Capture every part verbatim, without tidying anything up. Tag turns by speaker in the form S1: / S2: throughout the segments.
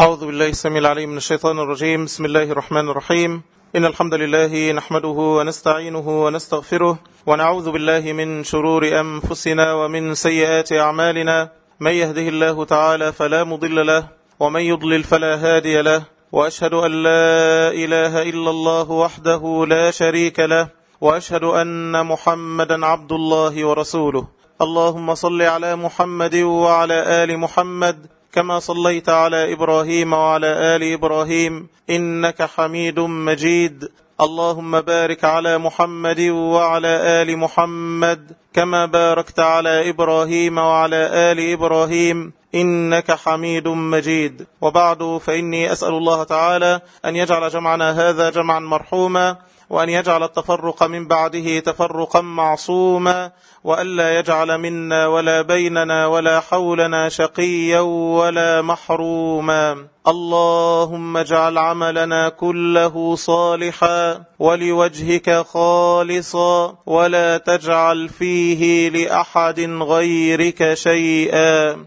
S1: أعوذ بالله السميع العليم من الشيطان الرجيم. بسم الله الرحمن الرحيم. إن الحمد لله نحمده ونستعينه ونستغفره ونعوذ بالله من شرور أنفسنا ومن سيئات أعمالنا. من يهده الله تعالى فلا مضل له ومن يضلل فلا هادي له، وأشهد أن لا إله إلا الله وحده لا شريك له، وأشهد أن محمدا عبد الله ورسوله. اللهم صل على محمد وعلى آل محمد كما صليت على إبراهيم وعلى آل إبراهيم إنك حميد مجيد. اللهم بارك على محمد وعلى آل محمد كما باركت على إبراهيم وعلى آل إبراهيم إنك حميد مجيد. وبعد، فإني أسأل الله تعالى أن يجعل جمعنا هذا جمعا مرحوما، وأن يجعل التفرق من بعده تفرقا معصوما، وألا يجعل منا ولا بيننا ولا حولنا شقيا ولا محروما. اللهم اجعل عملنا كله صالحا ولوجهك خالصا، ولا تجعل فيه لأحد غيرك شيئا.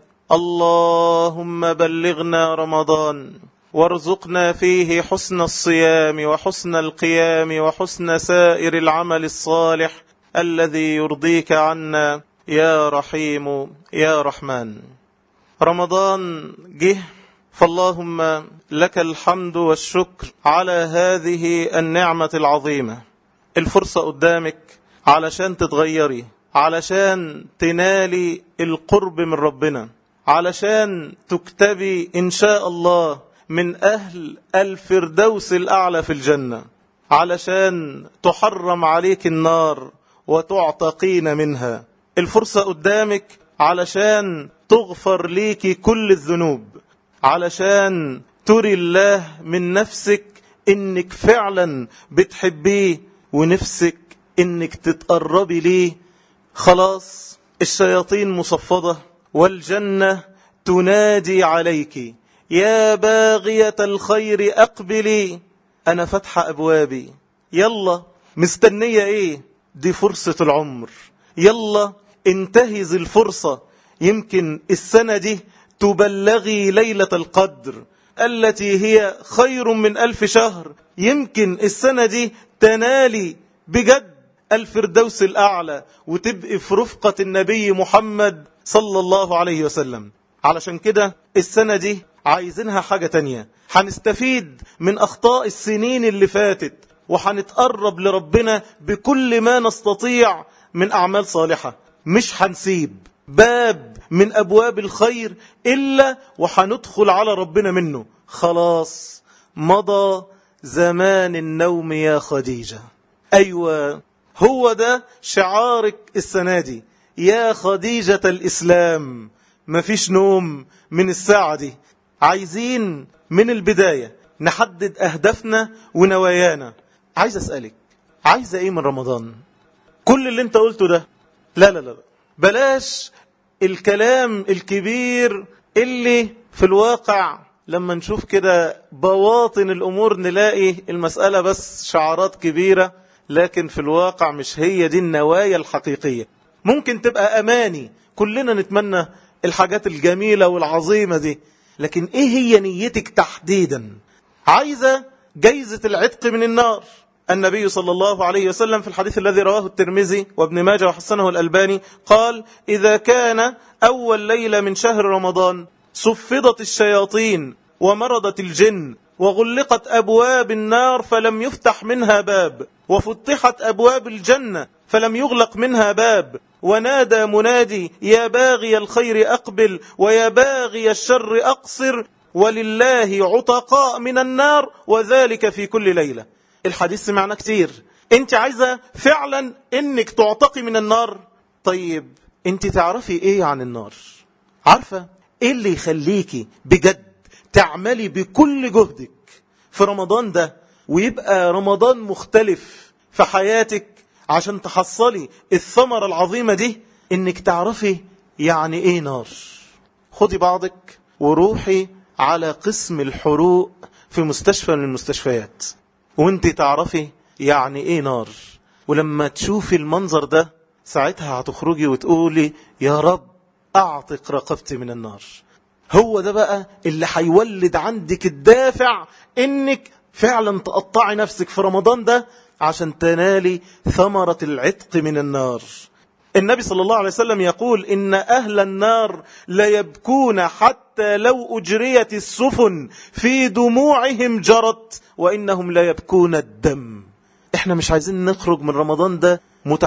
S1: اللهم بلغنا رمضان وارزقنا فيه حسن الصيام وحسن القيام وحسن سائر العمل الصالح الذي يرضيك عنا يا رحيم يا رحمن. رمضان جه، فاللهم لك الحمد والشكر على هذه النعمة العظيمة. الفرصة قدامك علشان تتغيري، علشان تنالي القرب من ربنا، علشان تكتبي إن شاء الله من أهل الفردوس الأعلى في الجنة، علشان تحرم عليك النار وتعتقين منها. الفرصة قدامك علشان تغفر ليك كل الذنوب، علشان تري الله من نفسك إنك فعلا بتحبيه ونفسك إنك تتقربي ليه. خلاص الشياطين مصفدة والجنة تنادي عليك: يا باغية الخير أقبلي، أنا فتح أبوابي. يلا مستنية إيه؟ دي فرصة العمر. يلا انتهز الفرصة، يمكن السنة دي تبلغي ليلة القدر التي هي خير من ألف شهر. يمكن السنة دي تنالي بجد الفردوس الأعلى وتبقي في رفقة النبي محمد صلى الله عليه وسلم. علشان كده السنة دي عايزينها حاجة تانية. هنستفيد من أخطاء السنين اللي فاتت، وهنتقرب لربنا بكل ما نستطيع من أعمال صالحة. مش هنسيب باب من أبواب الخير إلا وهندخل على ربنا منه. خلاص مضى زمان النوم يا خديجة. أيوة، هو ده شعارك السنة دي يا خديجة الإسلام. مفيش نوم من الساعة دي. عايزين من البداية نحدد أهدافنا ونوايانا. عايز أسألك، عايزة إيه من رمضان؟ كل اللي انت قلته ده لا لا لا، بلاش الكلام الكبير اللي في الواقع لما نشوف كده بواطن الأمور نلاقي المسألة بس شعارات كبيرة، لكن في الواقع مش هي دي النوايا الحقيقية. ممكن تبقى أماني، كلنا نتمنى الحاجات الجميلة والعظيمة دي، لكن ايه هي نيتك تحديدا؟ عايزة جايزة العتق من النار. النبي صلى الله عليه وسلم في الحديث الذي رواه الترمذي وابن ماجه وحسنه الألباني قال: إذا كان أول ليلة من شهر رمضان صفدت الشياطين ومرضت الجن وغلقت أبواب النار فلم يفتح منها باب، وفتحت أبواب الجنة فلم يغلق منها باب، ونادى منادي: يا باغي الخير أقبل ويا باغي الشر أقصر، ولله عتقاء من النار وذلك في كل ليلة. الحديث سمعنا كتير. انت عايزة فعلا انك تعتقي من النار؟ طيب انت تعرفي ايه عن النار؟ عارفة ايه اللي يخليكي بجد تعملي بكل جهدك في رمضان ده ويبقى رمضان مختلف في حياتك عشان تحصلي الثمرة العظيمة دي؟ انك تعرفي يعني ايه نار. خدي بعضك وروحي على قسم الحروق في مستشفى من المستشفيات وانت تعرفي يعني ايه نار. ولما تشوفي المنظر ده ساعتها هتخرجي وتقولي: يا رب اعتق رقبتي من النار. هو ده بقى اللي هيولد عندك الدافع انك فعلا تقطعي نفسك في رمضان ده عشان تنالي ثمرة العتق من النار. النبي صلى الله عليه وسلم يقول إن أهل النار لا يبكون حتى لو أجريت السفن في دموعهم جرت وإنهم لا يبكون الدم. إحنا مش عايزين نخرج من رمضان ده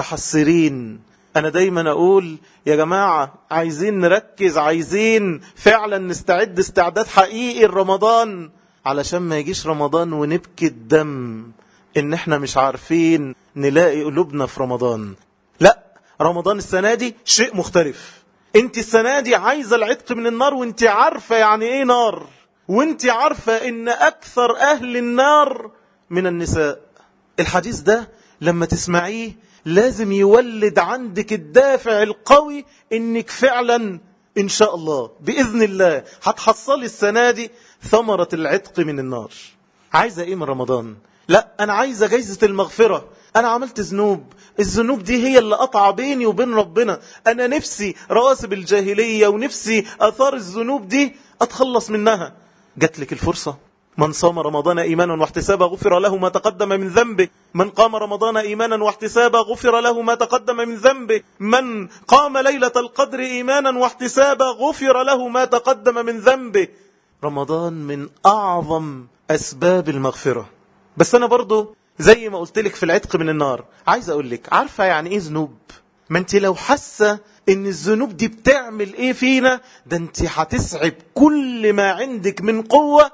S1: متحسرين. أنا دايما أقول يا جماعة عايزين نركز، عايزين فعلا نستعد استعداد حقيقي لرمضان علشان ما يجيش رمضان ونبكي الدم إن إحنا مش عارفين نلاقي قلوبنا في رمضان. لا، رمضان السنة دي شيء مختلف. انت السنة دي عايزة العتق من النار وانت عارفة يعني ايه نار، وانت عارفة ان اكثر اهل النار من النساء. الحديث ده لما تسمعيه لازم يولد عندك الدافع القوي انك فعلا ان شاء الله بإذن الله هتحصلي السنة دي ثمرة العتق من النار. عايزة ايه من رمضان؟ لا، انا عايزة جايزة المغفرة. انا عملت ذنوب، الذنوب دي هي اللي قطع بيني وبين ربنا. انا نفسي رواسب الجاهلية ونفسي اثار الذنوب دي اتخلص منها. جات لك الفرصة. من صام رمضان ايمانا واحتسابا غفر له ما تقدم من ذنبه. من قام رمضان ايمانا واحتسابا غفر له ما تقدم من ذنبه. من قام ليلة القدر ايمانا واحتسابا غفر له ما تقدم من ذنبه. رمضان من اعظم اسباب المغفرة. بس انا برضو زي ما قلت لك في العتق من النار، عايز اقول لك عارفة يعني ايه ذنوب؟ ما انت لو حاسة ان الذنوب دي بتعمل ايه فينا، ده انت هتسعب كل ما عندك من قوة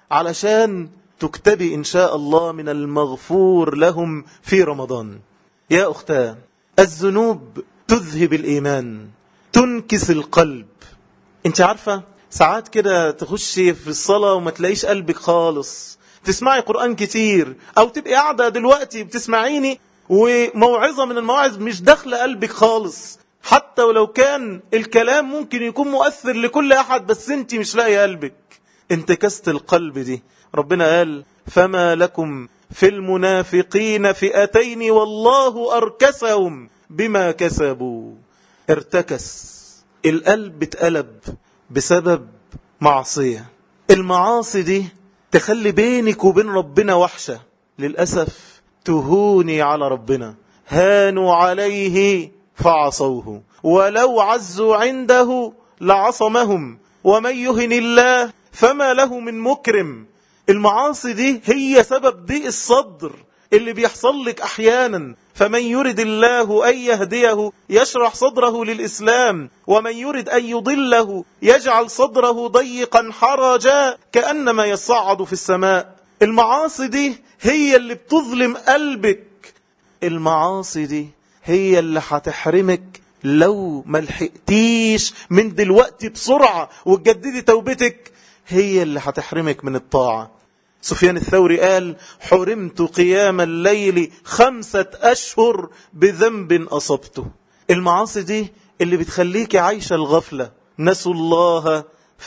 S1: علشان تكتبي ان شاء الله من المغفور لهم في رمضان. يا اختاه، الذنوب تذهب الايمان، تنكس القلب. انت عارفة ساعات كده تخشي في الصلاة وما تلاقيش قلبك خالص، تسمعي قرآن كتير او تبقي قاعدة دلوقتي بتسمعيني وموعظة من المواعظ مش داخلة قلبك خالص، حتى ولو كان الكلام ممكن يكون مؤثر لكل احد بس انت مش لاقي قلبك. انتكست القلب دي. ربنا قال فما لكم في المنافقين فئتين والله أركسهم بما كسبوا. ارتكس القلب، اتقلب بسبب معصية. المعاصي دي تخلي بينك وبين ربنا وحشة. للأسف تهوني على ربنا. هانوا عليه فعصوه ولو عزوا عنده لعصمهم ومن يهن الله فما له من مكرم. المعاصي دي هي سبب ضيق الصدر اللي بيحصل لك أحيانا. فمن يرد الله أن يهديه يشرح صدره للإسلام ومن يرد أن يضله يجعل صدره ضيقا حرجا كأنما يصعد في السماء. المعاصي دي هي اللي بتظلم قلبك. المعاصي دي هي اللي هتحرمك لو ما لحقتيش من دلوقتي بسرعة وتجددي توبتك، هي اللي هتحرمك من الطاعة. سفيان الثوري قال حرمت قيام الليل خمسة أشهر بذنب أصبته. المعاصي دي اللي بتخليك عايشة الغفلة. نسوا الله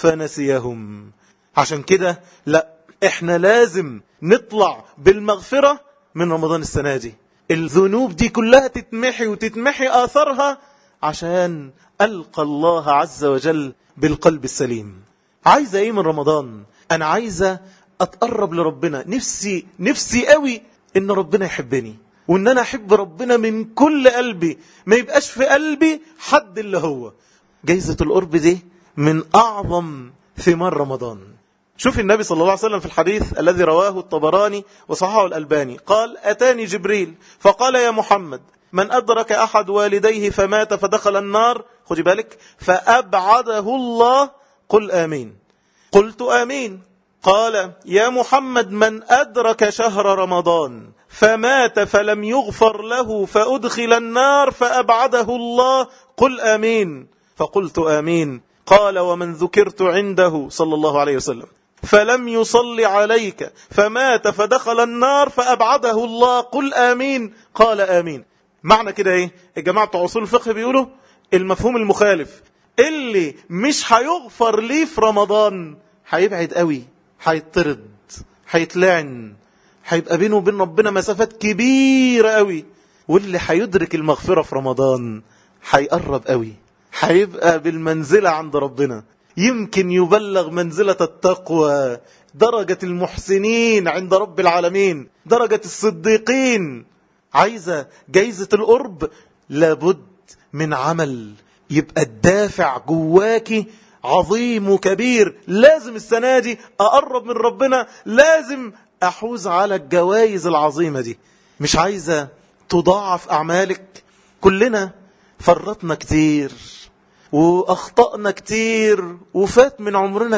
S1: فنسيهم. عشان كده لا، احنا لازم نطلع بالمغفرة من رمضان السنة دي. الذنوب دي كلها تتمحي وتتمحي آثارها عشان ألقى الله عز وجل بالقلب السليم. عايزة ايه من رمضان؟ انا عايزة اتقرب لربنا. نفسي نفسي قوي ان ربنا يحبني وان انا احب ربنا من كل قلبي، ما يبقاش في قلبي حد اللي هو. جايزة القرب دي من اعظم ثمار رمضان. شوف النبي صلى الله عليه وسلم في الحديث الذي رواه الطبراني وصححه الألباني قال أتاني جبريل فقال يا محمد من أدرك أحد والديه فمات فدخل النار، خذي بالك، فأبعده الله قل آمين. قلت آمين. قال يا محمد من أدرك شهر رمضان فمات فلم يغفر له فأدخل النار فأبعده الله قل آمين. فقلت آمين. قال ومن ذكرت عنده صلى الله عليه وسلم فلم يصلي عليك فمات فدخل النار فأبعده الله قل آمين. قال آمين. معنى كده ايه؟ الجماعة بتوع اصول الفقه بيقولوا المفهوم المخالف، اللي مش هيغفر ليه في رمضان هيبعد قوي، هيطرد، هيتلعن، هيبقى بينه وبين ربنا مسافات كبيرة قوي. واللي هيدرك المغفرة في رمضان هيقرب قوي، هيبقى بالمنزلة عند ربنا. يمكن يبلغ منزلة التقوى، درجة المحسنين عند رب العالمين، درجة الصديقين. عايزة جايزة القرب؟ لابد من عمل، يبقى الدافع جواكي عظيم وكبير. لازم السنة دي أقرب من ربنا، لازم أحوز على الجوائز العظيمة دي. مش عايزة تضاعف أعمالك؟ كلنا فرطنا كتير وأخطأنا كتير وفات من عمرنا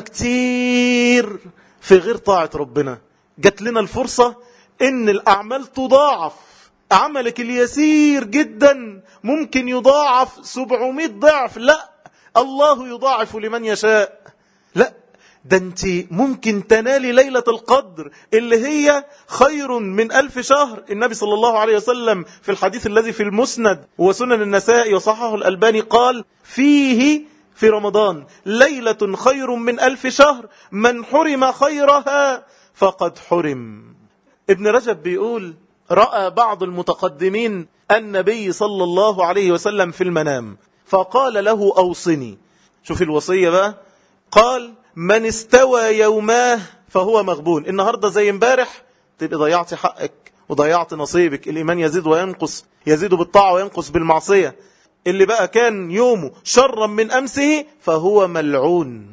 S1: كتير في غير طاعة ربنا. جات لنا الفرصة إن الأعمال تضاعف. عملك اليسير جدا ممكن يضاعف سبعمائة ضعف. لا، الله يضاعف لمن يشاء. لا، ده انت ممكن تنالي ليلة القدر اللي هي خير من ألف شهر. النبي صلى الله عليه وسلم في الحديث الذي في المسند وسنن النسائي وصححه الألباني قال فيه في رمضان ليلة خير من ألف شهر، من حرم خيرها فقد حرم. ابن رجب بيقول رأى بعض المتقدمين النبي صلى الله عليه وسلم في المنام فقال له أوصني. شوف الوصية بقى، قال من استوى يوماه فهو مغبون. النهاردة زي امبارح تبقى ضيعت حقك وضيعت نصيبك. الإيمان يزيد وينقص، يزيد بالطاعة وينقص بالمعصية. اللي بقى كان يومه شرا من أمسه فهو ملعون.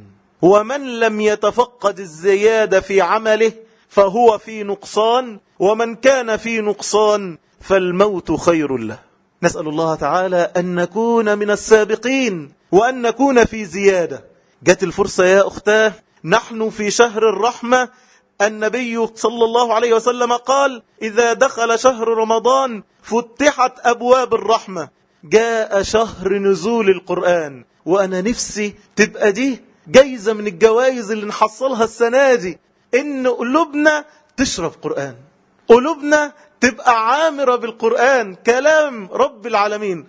S1: ومن لم يتفقد الزيادة في عمله فهو في نقصان، ومن كان في نقصان فالموت خير له. نسأل الله تعالى أن نكون من السابقين وأن نكون في زيادة. جت الفرصة يا أختاه، نحن في شهر الرحمة. النبي صلى الله عليه وسلم قال إذا دخل شهر رمضان فتحت أبواب الرحمة. جاء شهر نزول القرآن، وأنا نفسي تبقى دي جايزة من الجوائز اللي نحصلها السنة دي، إن قلوبنا تشرب قرآن، قلوبنا تبقى عامرة بالقرآن، كلام رب العالمين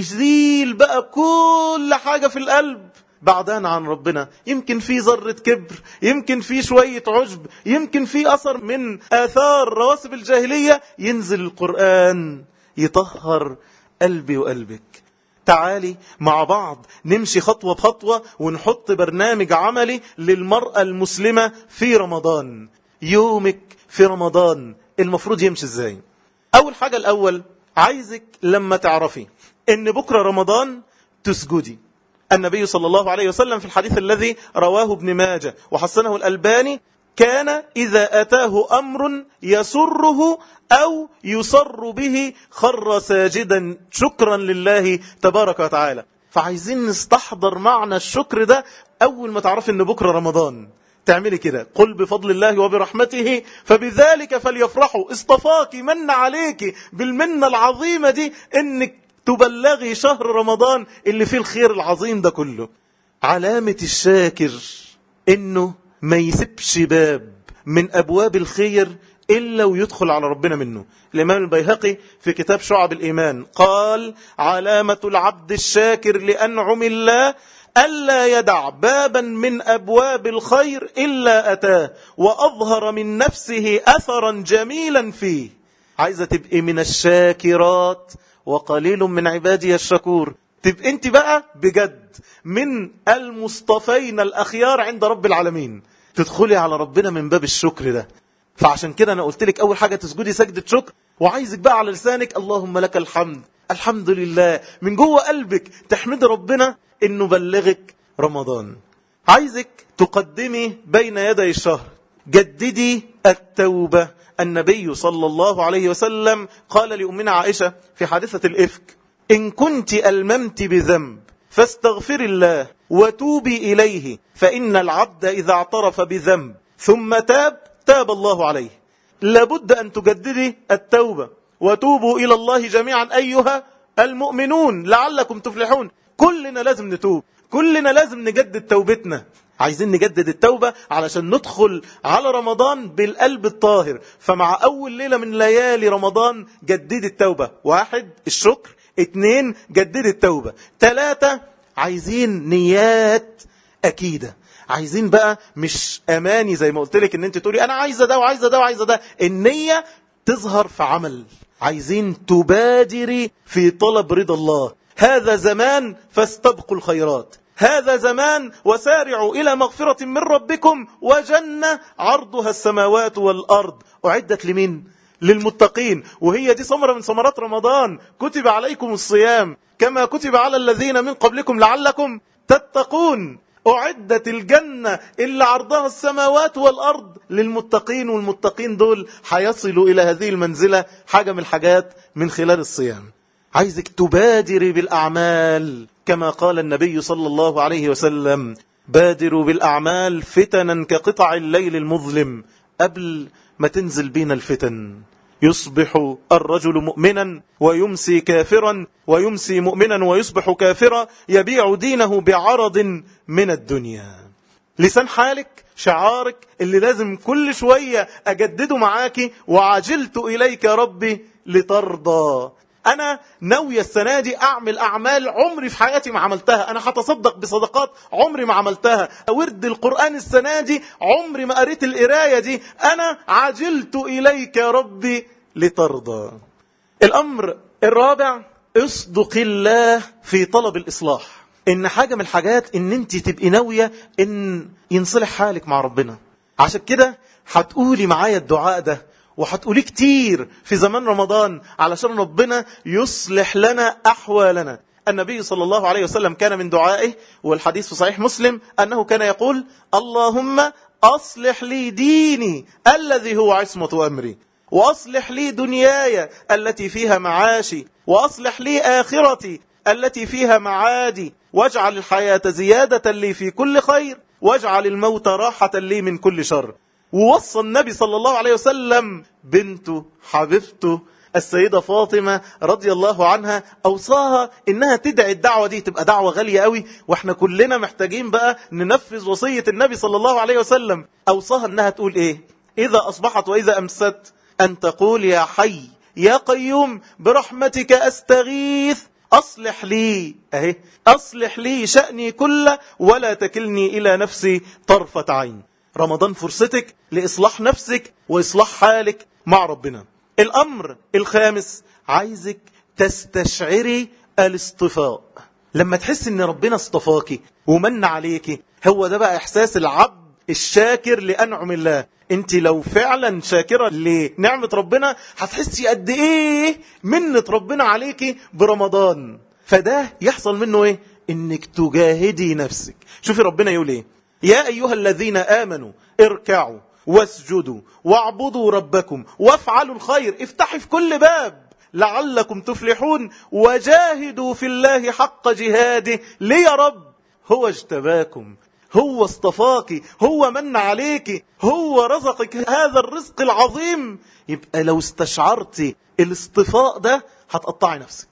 S1: يزيل بقى كل حاجة في القلب بعدان عن ربنا. يمكن في ذرة كبر، يمكن في شوية عجب، يمكن في أثر من آثار رواسب الجاهلية، ينزل القرآن يطهر قلبي وقلبك. تعالي مع بعض نمشي خطوة بخطوة ونحط برنامج عملي للمرأة المسلمة في رمضان. يومك في رمضان المفروض يمشي ازاي؟ أول حاجة الأول عايزك لما تعرفي إن بكرة رمضان تسجدي. النبي صلى الله عليه وسلم في الحديث الذي رواه ابن ماجه وحسنه الألباني كان إذا أتاه أمر يسره أو يسر به خر ساجدا شكرا لله تبارك وتعالى. فعايزين نستحضر معنى الشكر ده. أول ما تعرف إن بكرة رمضان تعملي كده، قل بفضل الله وبرحمته فبذلك فليفرحوا. اصطفاك من عليك بالمنة العظيمة دي إنك تبلغي شهر رمضان اللي فيه الخير العظيم ده كله. علامة الشاكر إنه ما يسيبش باب من أبواب الخير إلا ويدخل على ربنا منه. الإمام البيهقي في كتاب شعب الإيمان قال علامة العبد الشاكر لأنعم الله ألا يدع بابا من أبواب الخير إلا أتاه وأظهر من نفسه أثرا جميلا فيه. عايزة تبقي من الشاكرات وقليل من عبادي الشكور. تبقى انت بقى بجد من المصطفين الأخيار عند رب العالمين، تدخلي على ربنا من باب الشكر ده. فعشان كده أنا قلت لك أول حاجة تسجدي سجدة شكر، وعايزك بقى على لسانك اللهم لك الحمد، الحمد لله، من جوه قلبك تحمد ربنا إنه بلغك رمضان. عايزك تقدمي بين يدي الشهر، جددي التوبة. النبي صلى الله عليه وسلم قال لأمنا عائشة في حادثة الإفك إن كنت ألممت بذنب فاستغفر الله وتوبي إليه فإن العبد إذا اعترف بذنب ثم تاب تاب الله عليه. لابد أن تجددي التوبة وتوبوا إلى الله جميعا أيها المؤمنون لعلكم تفلحون. كلنا لازم نتوب، كلنا لازم نجدد توبتنا. عايزين نجدد التوبة علشان ندخل على رمضان بالقلب الطاهر. فمع أول ليلة من ليالي رمضان جدد التوبة. واحد الشكر، اتنين جدد التوبة، تلاتة عايزين نيات أكيدة. عايزين بقى مش أماني زي ما قلت لك ان انت تقولي أنا عايزة ده وعايزة ده وعايزة ده، النية تظهر في عمل. عايزين تبادري في طلب رضا الله. هذا زمان فاستبقوا الخيرات، هذا زمان وسارعوا إلى مغفرة من ربكم وجنة عرضها السماوات والأرض. أعدت لمين؟ للمتقين. وهي دي ثمرة من ثمرات رمضان. كتب عليكم الصيام كما كتب على الذين من قبلكم لعلكم تتقون. أعدت الجنة اللي عرضها السماوات والأرض للمتقين، والمتقين دول هيصلوا إلى هذه المنزلة حاجة من الحاجات من خلال الصيام. عايزك تبادري بالأعمال كما قال النبي صلى الله عليه وسلم: بادروا بالأعمال فتنا كقطع الليل المظلم. قبل ما تنزل بينا الفتن يصبح الرجل مؤمنا ويمسي كافرا، ويمسي مؤمنا ويصبح كافرا، يبيع دينه بعرض من الدنيا. لسان حالك شعارك اللي لازم كل شوية أجدده معاكي: وعجلت إليك ربي لترضى. أنا ناوية السنة دي أعمل أعمال عمري في حياتي ما عملتها. أنا هتصدق بصدقات عمري ما عملتها. ورد القرآن السنة دي عمري ما قريت القراية دي. أنا عجلت إليك يا ربي لترضى. الأمر الرابع: اصدق الله في طلب الإصلاح. إن حاجة من الحاجات إن أنت تبقي ناوية إن ينصلح حالك مع ربنا. عشان كده هتقولي معايا الدعاء ده، وهتقولي كتير في زمان رمضان علشان ربنا يصلح لنا أحوالنا. النبي صلى الله عليه وسلم كان من دعائه، والحديث في صحيح مسلم، أنه كان يقول: اللهم أصلح لي ديني الذي هو عصمة أمري، وأصلح لي دنياي التي فيها معاشي، وأصلح لي آخرتي التي فيها معادي، واجعل الحياة زيادة لي في كل خير، واجعل الموت راحة لي من كل شر. ووصى النبي صلى الله عليه وسلم بنته حبيبته السيدة فاطمة رضي الله عنها، أوصاها إنها تدعي الدعوة دي. تبقى دعوة غالية قوي، وإحنا كلنا محتاجين بقى ننفذ وصية النبي صلى الله عليه وسلم. أوصاها إنها تقول إيه؟ إذا أصبحت وإذا أمست أن تقول: يا حي يا قيوم برحمتك أستغيث أصلح لي أهي أصلح لي شأني كله ولا تكلني إلى نفسي طرفة عين. رمضان فرصتك لإصلاح نفسك وإصلاح حالك مع ربنا. الأمر الخامس: عايزك تستشعري الاصطفاء. لما تحس ان ربنا اصطفاكي ومن عليكي، هو ده بقى إحساس العبد الشاكر لأنعم الله. انت لو فعلا شاكرة لنعمة ربنا هتحسي قد ايه منة ربنا عليكي برمضان. فده يحصل منه ايه؟ انك تجاهدي نفسك. شوفي ربنا يقول ايه: يا أيها الذين آمنوا اركعوا واسجدوا واعبدوا ربكم وافعلوا الخير. افتحي في كل باب لعلكم تفلحون، وجاهدوا في الله حق جهاده. ليه يا رب؟ هو اجتباكم، هو اصطفاكي، هو من عليكي، هو رزقك هذا الرزق العظيم. يبقى لو استشعرتي الاصطفاء ده هتقطعي نفسك،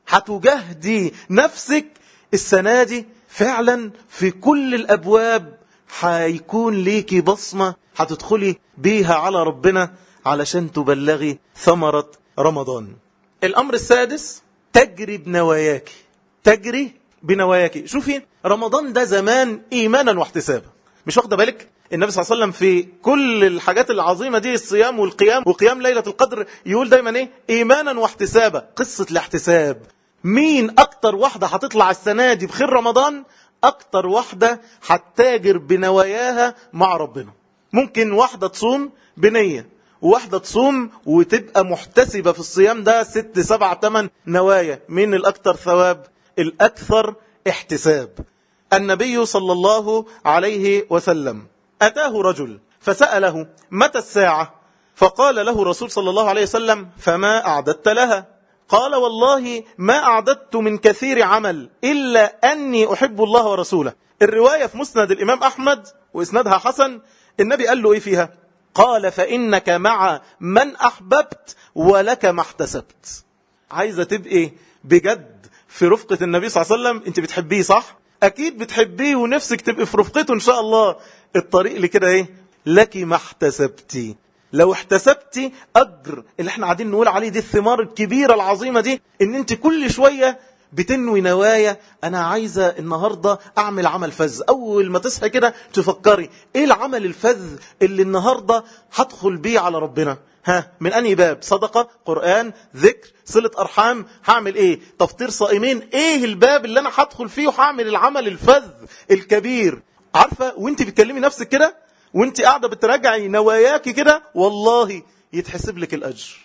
S1: هتجاهدي نفسك السنة دي فعلا في كل الأبواب. هيكون ليكي بصمة هتدخلي بيها على ربنا علشان تبلغي ثمرة رمضان. الأمر السادس: تجري بنواياك. تجري بنواياك. شوفي رمضان ده زمان إيمانا واحتسابا. مش واخده بالك؟ النبي صلى الله عليه وسلم في كل الحاجات العظيمة دي، الصيام والقيام وقيام ليلة القدر، يقول دايما ايه؟ إيمانا واحتسابا. قصة الاحتساب. مين أكتر واحدة هتطلع السنة دي بخير رمضان؟ أكتر واحدة هتتاجر بنواياها مع ربنا. ممكن واحدة تصوم بنية، وواحدة تصوم وتبقى محتسبة في الصيام ده ست سبع تمن نوايا. من الأكثر ثواب؟ الأكثر احتساب. النبي صلى الله عليه وسلم أتاه رجل فسأله: متى الساعة؟ فقال له رسول صلى الله عليه وسلم: فما أعددت لها؟ قال: والله ما أعددت من كثير عمل إلا أني أحب الله ورسوله. الرواية في مسند الإمام أحمد وإسنادها حسن. النبي قال له إيه فيها؟ قال: فإنك مع من أحببت ولك ما احتسبت. عايزة تبقي بجد في رفقة النبي صلى الله عليه وسلم. انت بتحبيه صح؟ أكيد بتحبيه ونفسك تبقي في رفقته إن شاء الله. الطريق لكده إيه؟ لك ما احتسبتي. لو احتسبتي أجر اللي احنا قاعدين نقول عليه دي، الثمار الكبيرة العظيمة دي، ان انت كل شوية بتنوي نوايا. انا عايزة النهاردة اعمل عمل فذ. اول ما تصحي كده تفكري ايه العمل الفذ اللي النهاردة هدخل بيه على ربنا. ها من أنهي باب؟ صدقة، قرآن، ذكر، صلة أرحام، هعمل إيه؟ تفطير صائمين. إيه الباب اللي أنا هدخل فيه وهعمل العمل الفذ الكبير؟ عارفة وانت بتكلمي نفسك كده وانت قاعدة بتراجعي نواياكي كده، والله يتحسب لك الأجر.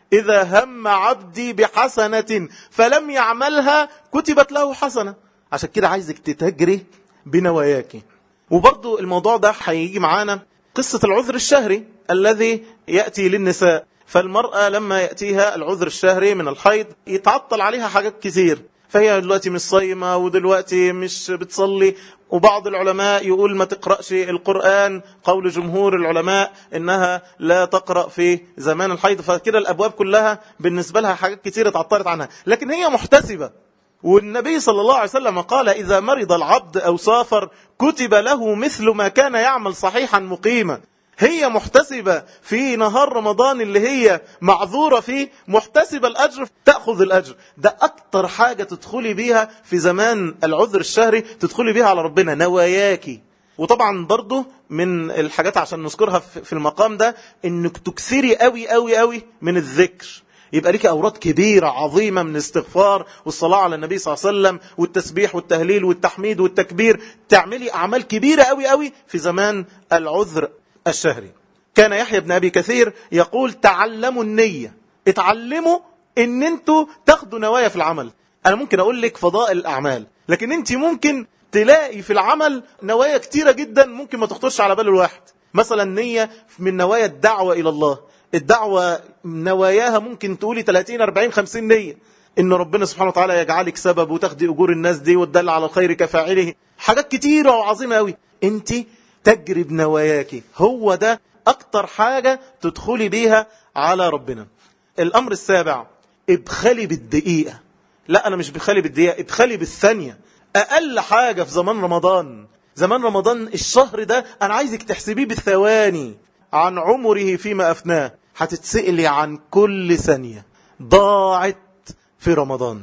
S1: إذا هم عبدي بحسنة فلم يعملها كتبت له حسنة. عشان كده عايزك تتجري بنواياكي. وبرضو الموضوع ده هيجي معانا قصة العذر الشهري الذي يأتي للنساء. فالمرأة لما يأتيها العذر الشهري من الحيض يتعطل عليها حاجات كتير، فهي دلوقتي مش صايمة ودلوقتي مش بتصلي. وبعض العلماء يقول ما تقرأش القرآن، قول جمهور العلماء إنها لا تقرأ في زمان الحيض. فكده الأبواب كلها بالنسبة لها حاجات كتير اتعطلت عنها، لكن هي محتسبة. والنبي صلى الله عليه وسلم قال إذا مرض العبد أو سافر كتب له مثل ما كان يعمل صحيحا مقيما. هي محتسبة في نهار رمضان اللي هي معذورة فيه، محتسبة الأجر، تأخذ الأجر. ده أكتر حاجة تدخلي بيها في زمان العذر الشهري، تدخلي بيها على ربنا نواياكي. وطبعا برضو من الحاجات عشان نذكرها في المقام ده انك تكثري قوي قوي قوي من الذكر. يبقى لك أوراد كبيرة عظيمة من الاستغفار والصلاة على النبي صلى الله عليه وسلم والتسبيح والتهليل والتحميد والتكبير. تعملي أعمال كبيرة قوي قوي في زمان العذر الشهري. كان يحيى بن أبي كثير يقول تعلموا النية، اتعلموا ان انتوا تاخدوا نوايا في العمل. انا ممكن اقول لك فضائل الاعمال، لكن انت ممكن تلاقي في العمل نوايا كتيرة جدا ممكن ما تخطرش على بال الواحد. مثلا نية من نوايا الدعوة الى الله. الدعوة نواياها ممكن تقولي ثلاثين أربعين خمسين نية، ان ربنا سبحانه وتعالى يجعلك سبب وتاخدي اجور الناس دي وتدل على الخير كفاعله. حاجات كتيرة وعظيمة قوي. انت تجري بنواياكي، هو ده اكتر حاجة تدخلي بيها على ربنا. الامر السابع، ابخلي بالدقيقة. لا انا مش بخلي بالدقيقة، ابخلي بالثانية. اقل حاجة في زمان رمضان، زمان رمضان الشهر ده انا عايزك تحسبيه بالثواني. عن عمره فيما افناه، هتتسألي عن كل ثانية ضاعت في رمضان.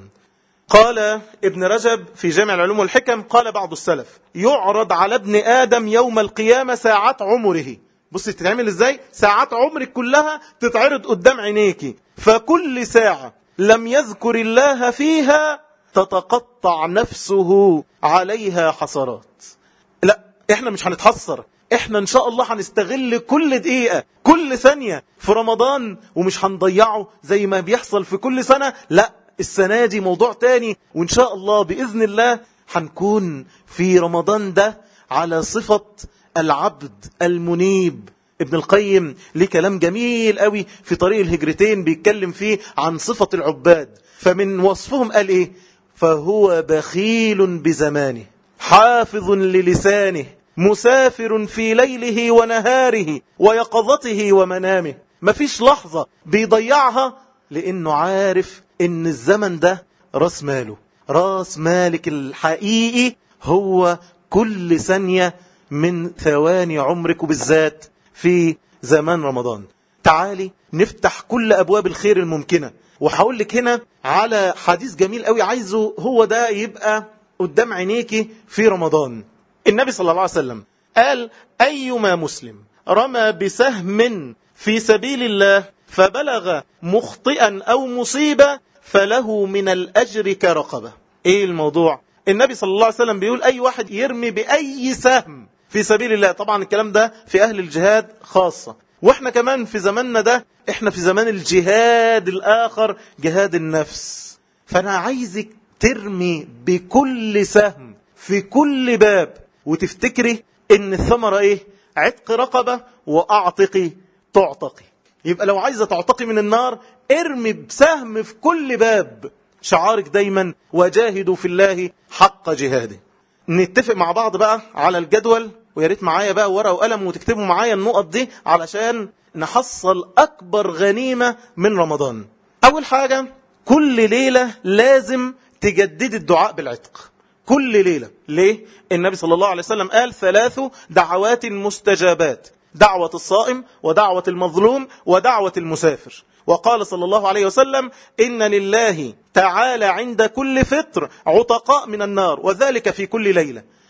S1: قال ابن رجب في جامع العلوم والحكم، قال بعض السلف يعرض على ابن آدم يوم القيامة ساعات عمره. بصي تتعمل ازاي؟ ساعات عمرك كلها تتعرض قدام عينيكي، فكل ساعة لم يذكر الله فيها تتقطع نفسه عليها حسرات. لا احنا مش هنتحسر، احنا ان شاء الله هنستغل كل دقيقة كل ثانية في رمضان ومش هنضيعه زي ما بيحصل في كل سنة. لا السنة دي موضوع تاني، وإن شاء الله بإذن الله هنكون في رمضان ده على صفة العبد المنيب. ابن القيم ليه كلام جميل قوي في طريق الهجرتين بيتكلم فيه عن صفة العباد. فمن وصفهم قال إيه؟ فهو بخيل بزمانه، حافظ للسانه، مسافر في ليله ونهاره ويقظته ومنامه. مفيش لحظة بيضيعها لأنه عارف ان الزمن ده راس ماله. راس مالك الحقيقي هو كل ثانية من ثواني عمرك، وبالذات في زمان رمضان. تعالي نفتح كل أبواب الخير الممكنة. وهقول لك هنا على حديث جميل قوي عايزه هو ده يبقى قدام عينيكي في رمضان. النبي صلى الله عليه وسلم قال أيما مسلم رمى بسهم في سبيل الله فبلغ مخطئا أو مصيبة فله من الأجر كرقبة. ايه الموضوع؟ النبي صلى الله عليه وسلم بيقول اي واحد يرمي بأي سهم في سبيل الله. طبعا الكلام ده في أهل الجهاد خاصة، واحنا كمان في زماننا ده احنا في زمان الجهاد الآخر، جهاد النفس. فأنا عايزك ترمي بكل سهم في كل باب وتفتكري ان الثمرة ايه؟ عتق رقبة وأعتقي تعتقي. يبقى لو عايزة تعتقي من النار ارمي بسهم في كل باب. شعارك دايما وجاهدوا في الله حق جهاده. نتفق مع بعض بقى على الجدول، ويا ريت معايا بقى ورقة وقلم وتكتبوا معايا النقط دي علشان نحصل أكبر غنيمة من رمضان. أول حاجة، كل ليلة لازم تجدد الدعاء بالعتق. كل ليلة. ليه؟ النبي صلى الله عليه وسلم قال ثلاث دعوات مستجابات: دعوة الصائم ودعوة المظلوم ودعوة المسافر. وقال صلى الله عليه وسلم إن لله تعالى عند كل فطر عتقاء من النار، وذلك في كل ليلة.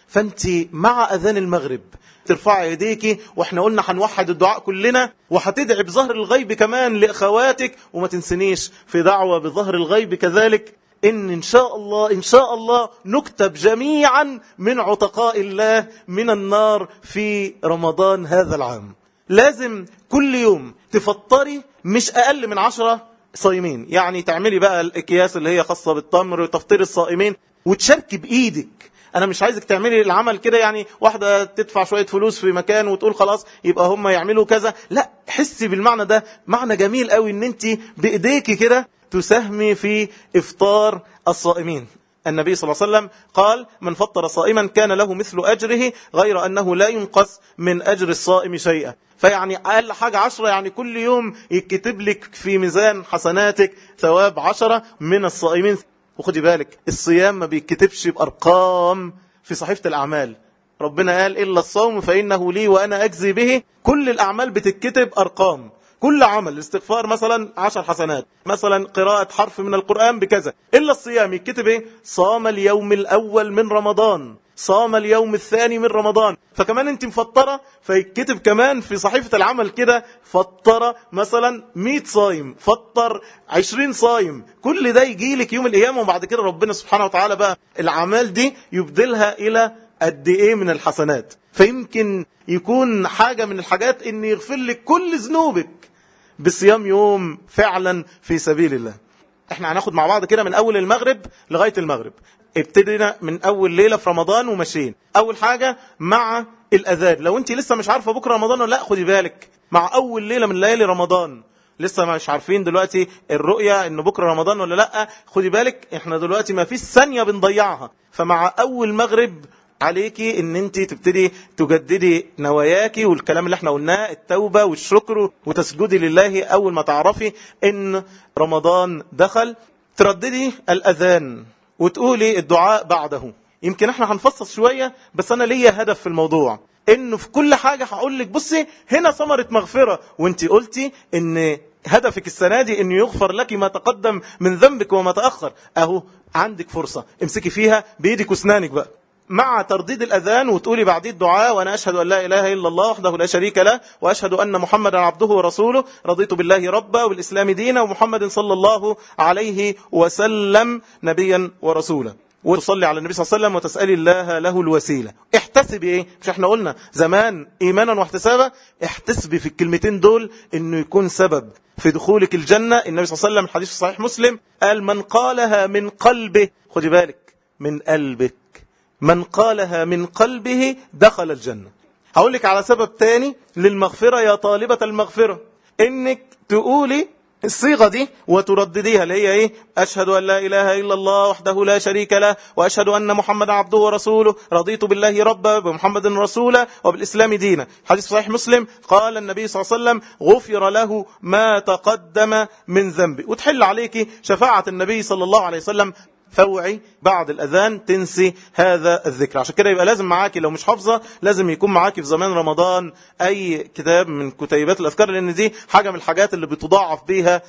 S1: فانت مع أذان المغرب ترفع يديك، واحنا قلنا هنوحد الدعاء كلنا، وهتدعي بظهر الغيب كمان لأخواتك، وما تنسنيش في دعوة بظهر الغيب كذلك، إن إن شاء الله إن شاء الله نكتب جميعا من عتقاء الله من النار في رمضان هذا العام. لازم كل يوم تفطري مش أقل من عشرة صايمين، يعني تعملي بقى الأكياس اللي هي خاصة بالتمر وتفطير الصائمين، وتشاركي بإيدك. أنا مش عايزك تعملي العمل كده، يعني واحدة تدفع شوية فلوس في مكان وتقول خلاص يبقى هم يعملوا كذا، لا، حسي بالمعنى ده، معنى جميل قوي إن أنت بإيديكي كده تساهمي في إفطار الصائمين. النبي صلى الله عليه وسلم قال: من فطر صائما كان له مثل أجره غير أنه لا ينقص من أجر الصائم شيئا. فيعني أقل حاجة عشرة، يعني كل يوم يكتب لك في ميزان حسناتك ثواب عشرة من الصائمين. وخدي بالك، الصيام ما بيكتبش بأرقام في صحيفة الأعمال. ربنا قال: إلا الصوم فإنه لي وأنا أجزي به. كل الأعمال بتتكتب أرقام، كل عمل، الاستغفار مثلا عشر حسنات، مثلا قراءة حرف من القرآن بكذا. إلا الصيام يتكتب إيه؟ صام اليوم الأول من رمضان، صام اليوم الثاني من رمضان. فكمان انت مفطرة، فيتكتب كمان في صحيفة العمل كده فطر مثلا مئة صايم، فطر عشرين صايم. كل ده يجي لك يوم القيامة، وبعد كده ربنا سبحانه وتعالى بقى الأعمال دي يبدلها إلى قد إيه من الحسنات. فيمكن يكون حاجة من الحاجات إن يغفر لك كل ذنوبك بصيام يوم فعلا في سبيل الله. احنا هناخد مع بعض كده من أول المغرب لغاية المغرب. ابتدينا من أول ليلة في رمضان ومشين. أول حاجة مع الأذان. لو انت لسه مش عارفة بكرة رمضان ولا لا، خدي بالك، مع أول ليلة من ليالي رمضان لسه مش عارفين دلوقتي الرؤية ان بكرة رمضان ولا لا، خدي بالك، احنا دلوقتي ما فيش ثانية بنضيعها. فمع أول مغرب عليكي ان انت تبتدي تجددي نواياكي، والكلام اللي احنا قلناه، التوبة والشكر وتسجدي لله اول ما تعرفي ان رمضان دخل. ترددي الأذان وتقولي الدعاء بعده. يمكن احنا هنفصص شوية، بس انا ليا هدف في الموضوع، انه في كل حاجة هقول لك بصي هنا ثمرة مغفرة، وانت قلتي ان هدفك السنة دي ان يغفر لك ما تقدم من ذنبك وما تأخر. اهو عندك فرصة، امسكي فيها بايدك واسنانك بقى مع ترديد الأذان، وتقولي بعديه الدعاء: وأنا أشهد أن لا إله إلا الله وحده لا شريك له، وأشهد أن محمدا عبده ورسوله، رضيت بالله ربا والإسلام دينا ومحمد صلى الله عليه وسلم نبيا ورسولا. وتصلي على النبي صلى الله عليه وسلم وتسألي الله له الوسيلة. احتسبي ايه؟ مش احنا قلنا زمان ايمانا واحتسابا؟ احتسبي في الكلمتين دول انه يكون سبب في دخولك الجنة. النبي صلى الله عليه وسلم الحديث في صحيح مسلم قال: من قالها من قلبه، خدي بالك، من قلبك، من قالها من قلبه دخل الجنة. هقول لك على سبب تاني للمغفرة يا طالبة المغفرة، انك تقولي الصيغة دي وتردديها، اللي هي ايه؟ أشهد أن لا إله إلا الله وحده لا شريك له، وأشهد أن محمدا عبده ورسوله، رضيت بالله ربا وبمحمد رسولا وبالإسلام دينا. حديث صحيح مسلم قال النبي صلى الله عليه وسلم: غفر له ما تقدم من ذنبه. وتحل عليك شفاعة النبي صلى الله عليه وسلم. فوعي بعد الأذان تنسي هذا الذكر. عشان كده يبقى لازم معاكي، لو مش حافظة لازم يكون معاكي في زمان رمضان أي كتاب من كتيبات الأذكار، لأن دي حاجة من الحاجات اللي بتضاعف بيها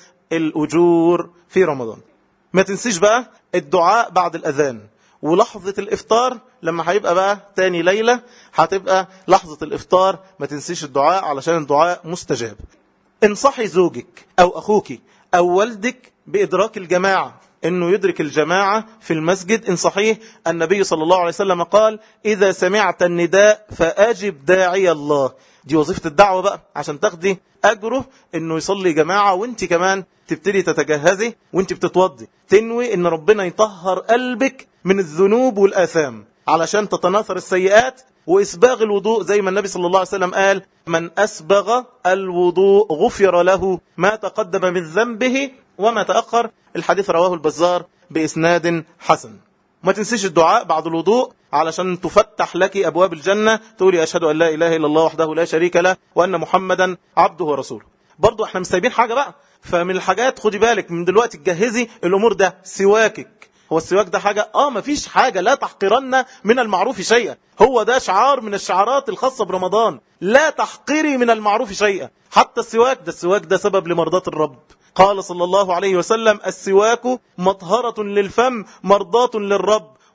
S1: الأجور في رمضان. ما تنسيش بقى الدعاء بعد الأذان، ولحظة الإفطار لما هيبقى بقى تاني ليلة هتبقى لحظة الإفطار، ما تنسيش الدعاء علشان الدعاء مستجاب. انصحي زوجك أو أخوك أو والدك بإدراك الجماعة، انه يدرك الجماعة في المسجد. ان صحيح النبي صلى الله عليه وسلم قال: اذا سمعت النداء فاجب داعي الله. دي وظيفة الدعوة بقى، عشان تاخدي اجره انه يصلي جماعة، وانت كمان تبتدي تتجهزي وانت بتتوضي، تنوي ان ربنا يطهر قلبك من الذنوب والآثام علشان تتناثر السيئات. وإسباغ الوضوء زي ما النبي صلى الله عليه وسلم قال: من أسبغ الوضوء غفر له ما تقدم من ذنبه وما تأخر. الحديث رواه البزار بإسناد حسن. ما تنسيش الدعاء بعد الوضوء علشان تفتح لك أبواب الجنة، تقولي: أشهد أن لا إله إلا الله وحده لا شريك له وأن محمدا عبده ورسوله. برضو احنا مسايبين حاجة بقى، فمن الحاجات خدي بالك من دلوقتي تجهزي الأمور ده. سواكك، هو السواك ده حاجة اه ما فيش حاجة، لا تحقرن من المعروف شيئا. هو ده شعار من الشعارات الخاصة برمضان، لا تحقري من المعروف شيئا. حتى السواك ده، السواك ده سبب لمرضاة الرب. قال صلى الله عليه وسلم: السواك مطهرة للفم مرضاة للرب.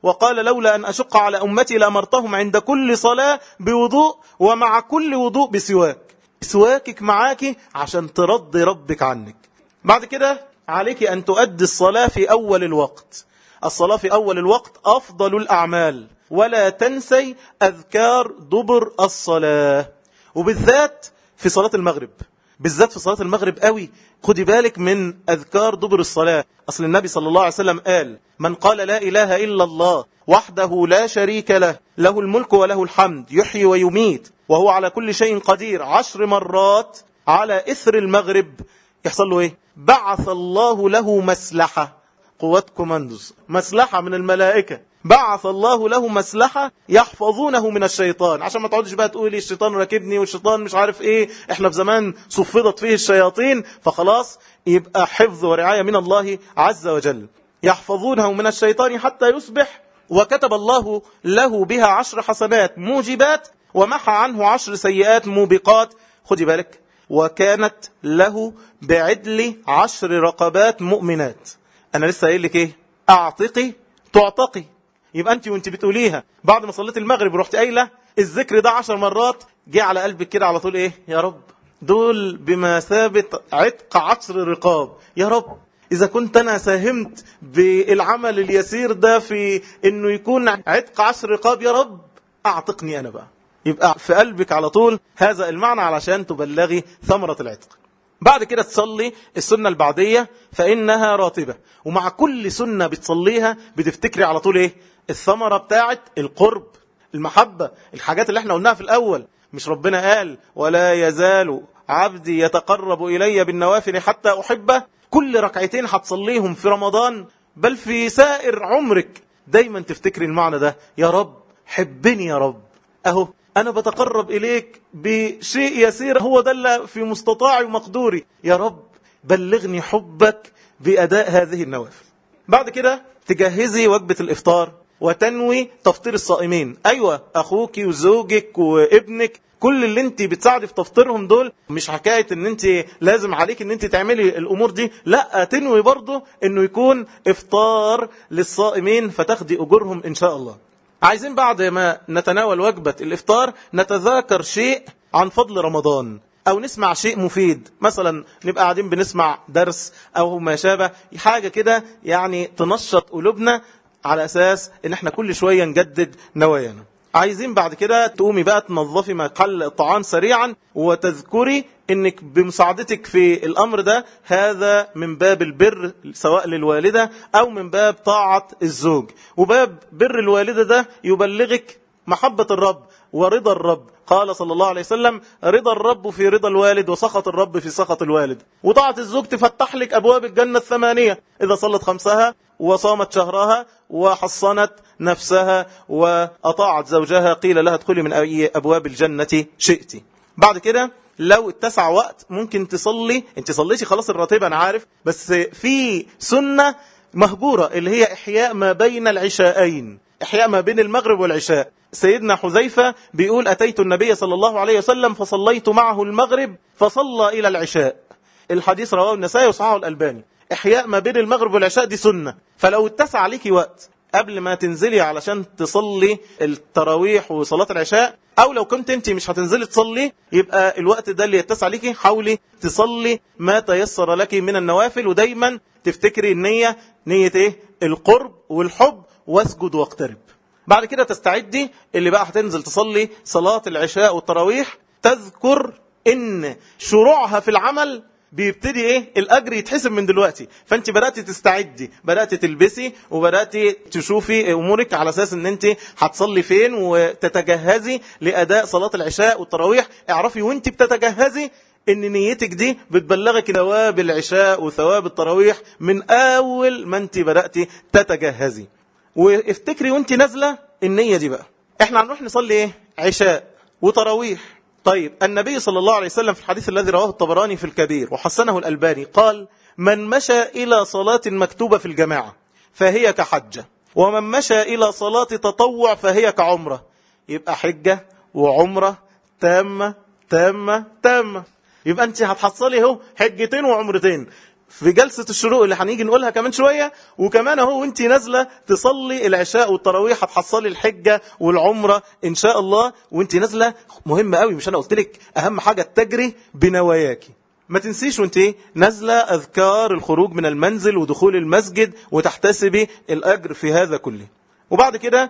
S1: وقال لولا أن أشق على أمتي لأمرتهم عند كل صلاة بوضوء ومع كل وضوء بسواك. سواكك معاك عشان ترضي ربك عنك. بعد كده عليك أن تؤدي الصلاة في أول الوقت. الصلاة في أول الوقت أفضل الأعمال، ولا تنسي أذكار دبر الصلاة، وبالذات في صلاة المغرب، بالذات في صلاة المغرب قوي خدي بالك من أذكار دبر الصلاة. أصل النبي صلى الله عليه وسلم قال من قال لا إله إلا الله وحده لا شريك له له الملك وله الحمد يحيي ويميت وهو على كل شيء قدير عشر مرات على إثر المغرب، يحصل له إيه؟ بعث الله له مسلحة، قوات كوماندوز، مسلحة من الملائكة، بعث الله له مسلحة يحفظونه من الشيطان. عشان ما تقعدش بقى تقولي الشيطان راكبني والشيطان مش عارف ايه، احنا في زمان صفدت فيه الشياطين، فخلاص يبقى حفظ ورعاية من الله عز وجل. يحفظونه من الشيطان حتى يصبح، وكتب الله له بها عشر حسنات موجبات ومحى عنه عشر سيئات موبقات. خدي بالك، وكانت له بعدل عشر رقبات مؤمنات. انا لسه قايل لك ايه؟ اعتقي تعتقي. يبقى انت وانت بتقوليها بعد ما صليت المغرب ورحت قايله الذكر ده عشر مرات، جه على قلبك كده على طول ايه؟ يا رب دول بمثابة عتق عشر رقاب. يا رب إذا كنت أنا ساهمت بالعمل اليسير ده في إنه يكون عتق عشر رقاب، يا رب أعتقني أنا بقى. يبقى في قلبك على طول هذا المعنى علشان تبلغي ثمرة العتق. بعد كده تصلي السنة البعدية فإنها راتبة، ومع كل سنة بتصليها بتفتكري على طول إيه؟ الثمرة بتاعت القرب، المحبة، الحاجات اللي احنا قلناها في الأول. مش ربنا قال ولا يزال عبدي يتقرب إلي بالنوافل حتى أحبه؟ كل ركعتين هتصليهم في رمضان بل في سائر عمرك دايما تفتكري المعنى ده، يا رب حبني يا رب، أهو أنا بتقرب إليك بشيء يسير هو ده اللي في مستطاعي ومقدوري، يا رب بلغني حبك بأداء هذه النوافل. بعد كده تجهزي وجبة الإفطار وتنوي تفطير الصائمين. أيوة أخوك وزوجك وابنك كل اللي انت بتساعدي في تفطيرهم دول، مش حكاية ان انت لازم عليك ان انت تعملي الامور دي، لا تنوي برضو انه يكون افطار للصائمين فتاخدي اجورهم ان شاء الله. عايزين بعد ما نتناول وجبة الافطار نتذاكر شيء عن فضل رمضان، او نسمع شيء مفيد، مثلا نبقى قاعدين بنسمع درس او ما شابه، حاجة كده يعني تنشط قلوبنا على اساس ان احنا كل شوية نجدد نوايانا. عايزين بعد كده تقومي بقى تنظفي محل الطعام سريعا، وتذكري انك بمساعدتك في الامر ده هذا من باب البر سواء للوالدة او من باب طاعة الزوج. وباب بر الوالدة ده يبلغك محبة الرب ورضا الرب. قال صلى الله عليه وسلم رضا الرب في رضا الوالد وسخط الرب في سخط الوالد. وطاعة الزوج تفتح لك أبواب الجنة الثمانية إذا صلت خمسها وصامت شهرها وحصنت نفسها وأطاعت زوجها قيل لها ادخلي من أي أبواب الجنة شئت. بعد كده لو اتسع وقت ممكن تصلي، انت صليتي خلاص الراتبة أنا عارف، بس في سنة مهجورة اللي هي إحياء ما بين العشاءين، إحياء ما بين المغرب والعشاء. سيدنا حذيفة بيقول أتيت النبي صلى الله عليه وسلم فصليت معه المغرب فصلى إلى العشاء. الحديث رواه النسائي وصححه الألباني. إحياء ما بين المغرب والعشاء دي سنة، فلو اتسع عليكي وقت قبل ما تنزلي علشان تصلي التراويح وصلاة العشاء، أو لو كنت انت مش هتنزلي تصلي يبقى الوقت ده اللي يتسع عليكي حاولي تصلي ما تيسر لك من النوافل. ودايما تفتكري النية، نية ايه؟ القرب والحب، واسجد واقترب. بعد كده تستعدي اللي بقى هتنزل تصلي صلاة العشاء والتراويح، تذكر ان شروعها في العمل بيبتدي ايه؟ الاجر يتحسب من دلوقتي. فانت بدأت تستعدي، بدأت تلبسي وبدأت تشوفي امورك على اساس ان انت هتصلي فين وتتجهزي لاداء صلاة العشاء والتراويح. اعرفي وانت بتتجهزي ان نيتك دي بتبلغك ثواب العشاء وثواب التراويح من اول ما انت بدأت تتجهزي. وافتكري وانت نازلة النية دي بقى. احنا هنروح نصلي ايه؟ عشاء وتراويح. طيب النبي صلى الله عليه وسلم في الحديث الذي رواه الطبراني في الكبير وحسنه الألباني قال من مشى إلى صلاة مكتوبة في الجماعة فهي كحجة، ومن مشى إلى صلاة تطوع فهي كعمرة. يبقى حجة وعمرة تامة تامة تامة. يبقى انت هتحصلي اهو حجتين وعمرتين في جلسة الشروق اللي هنيجي نقولها كمان شوية، وكمان اهو وانت نازلة تصلي العشاء والتراويح هتحصلي الحجة والعمرة ان شاء الله وانت نازلة. مهم قوي، مش انا قلت لك اهم حاجة تجري بنواياكي. ما تنسيش وانت نازلة اذكار الخروج من المنزل ودخول المسجد وتحتسبي الاجر في هذا كله. وبعد كده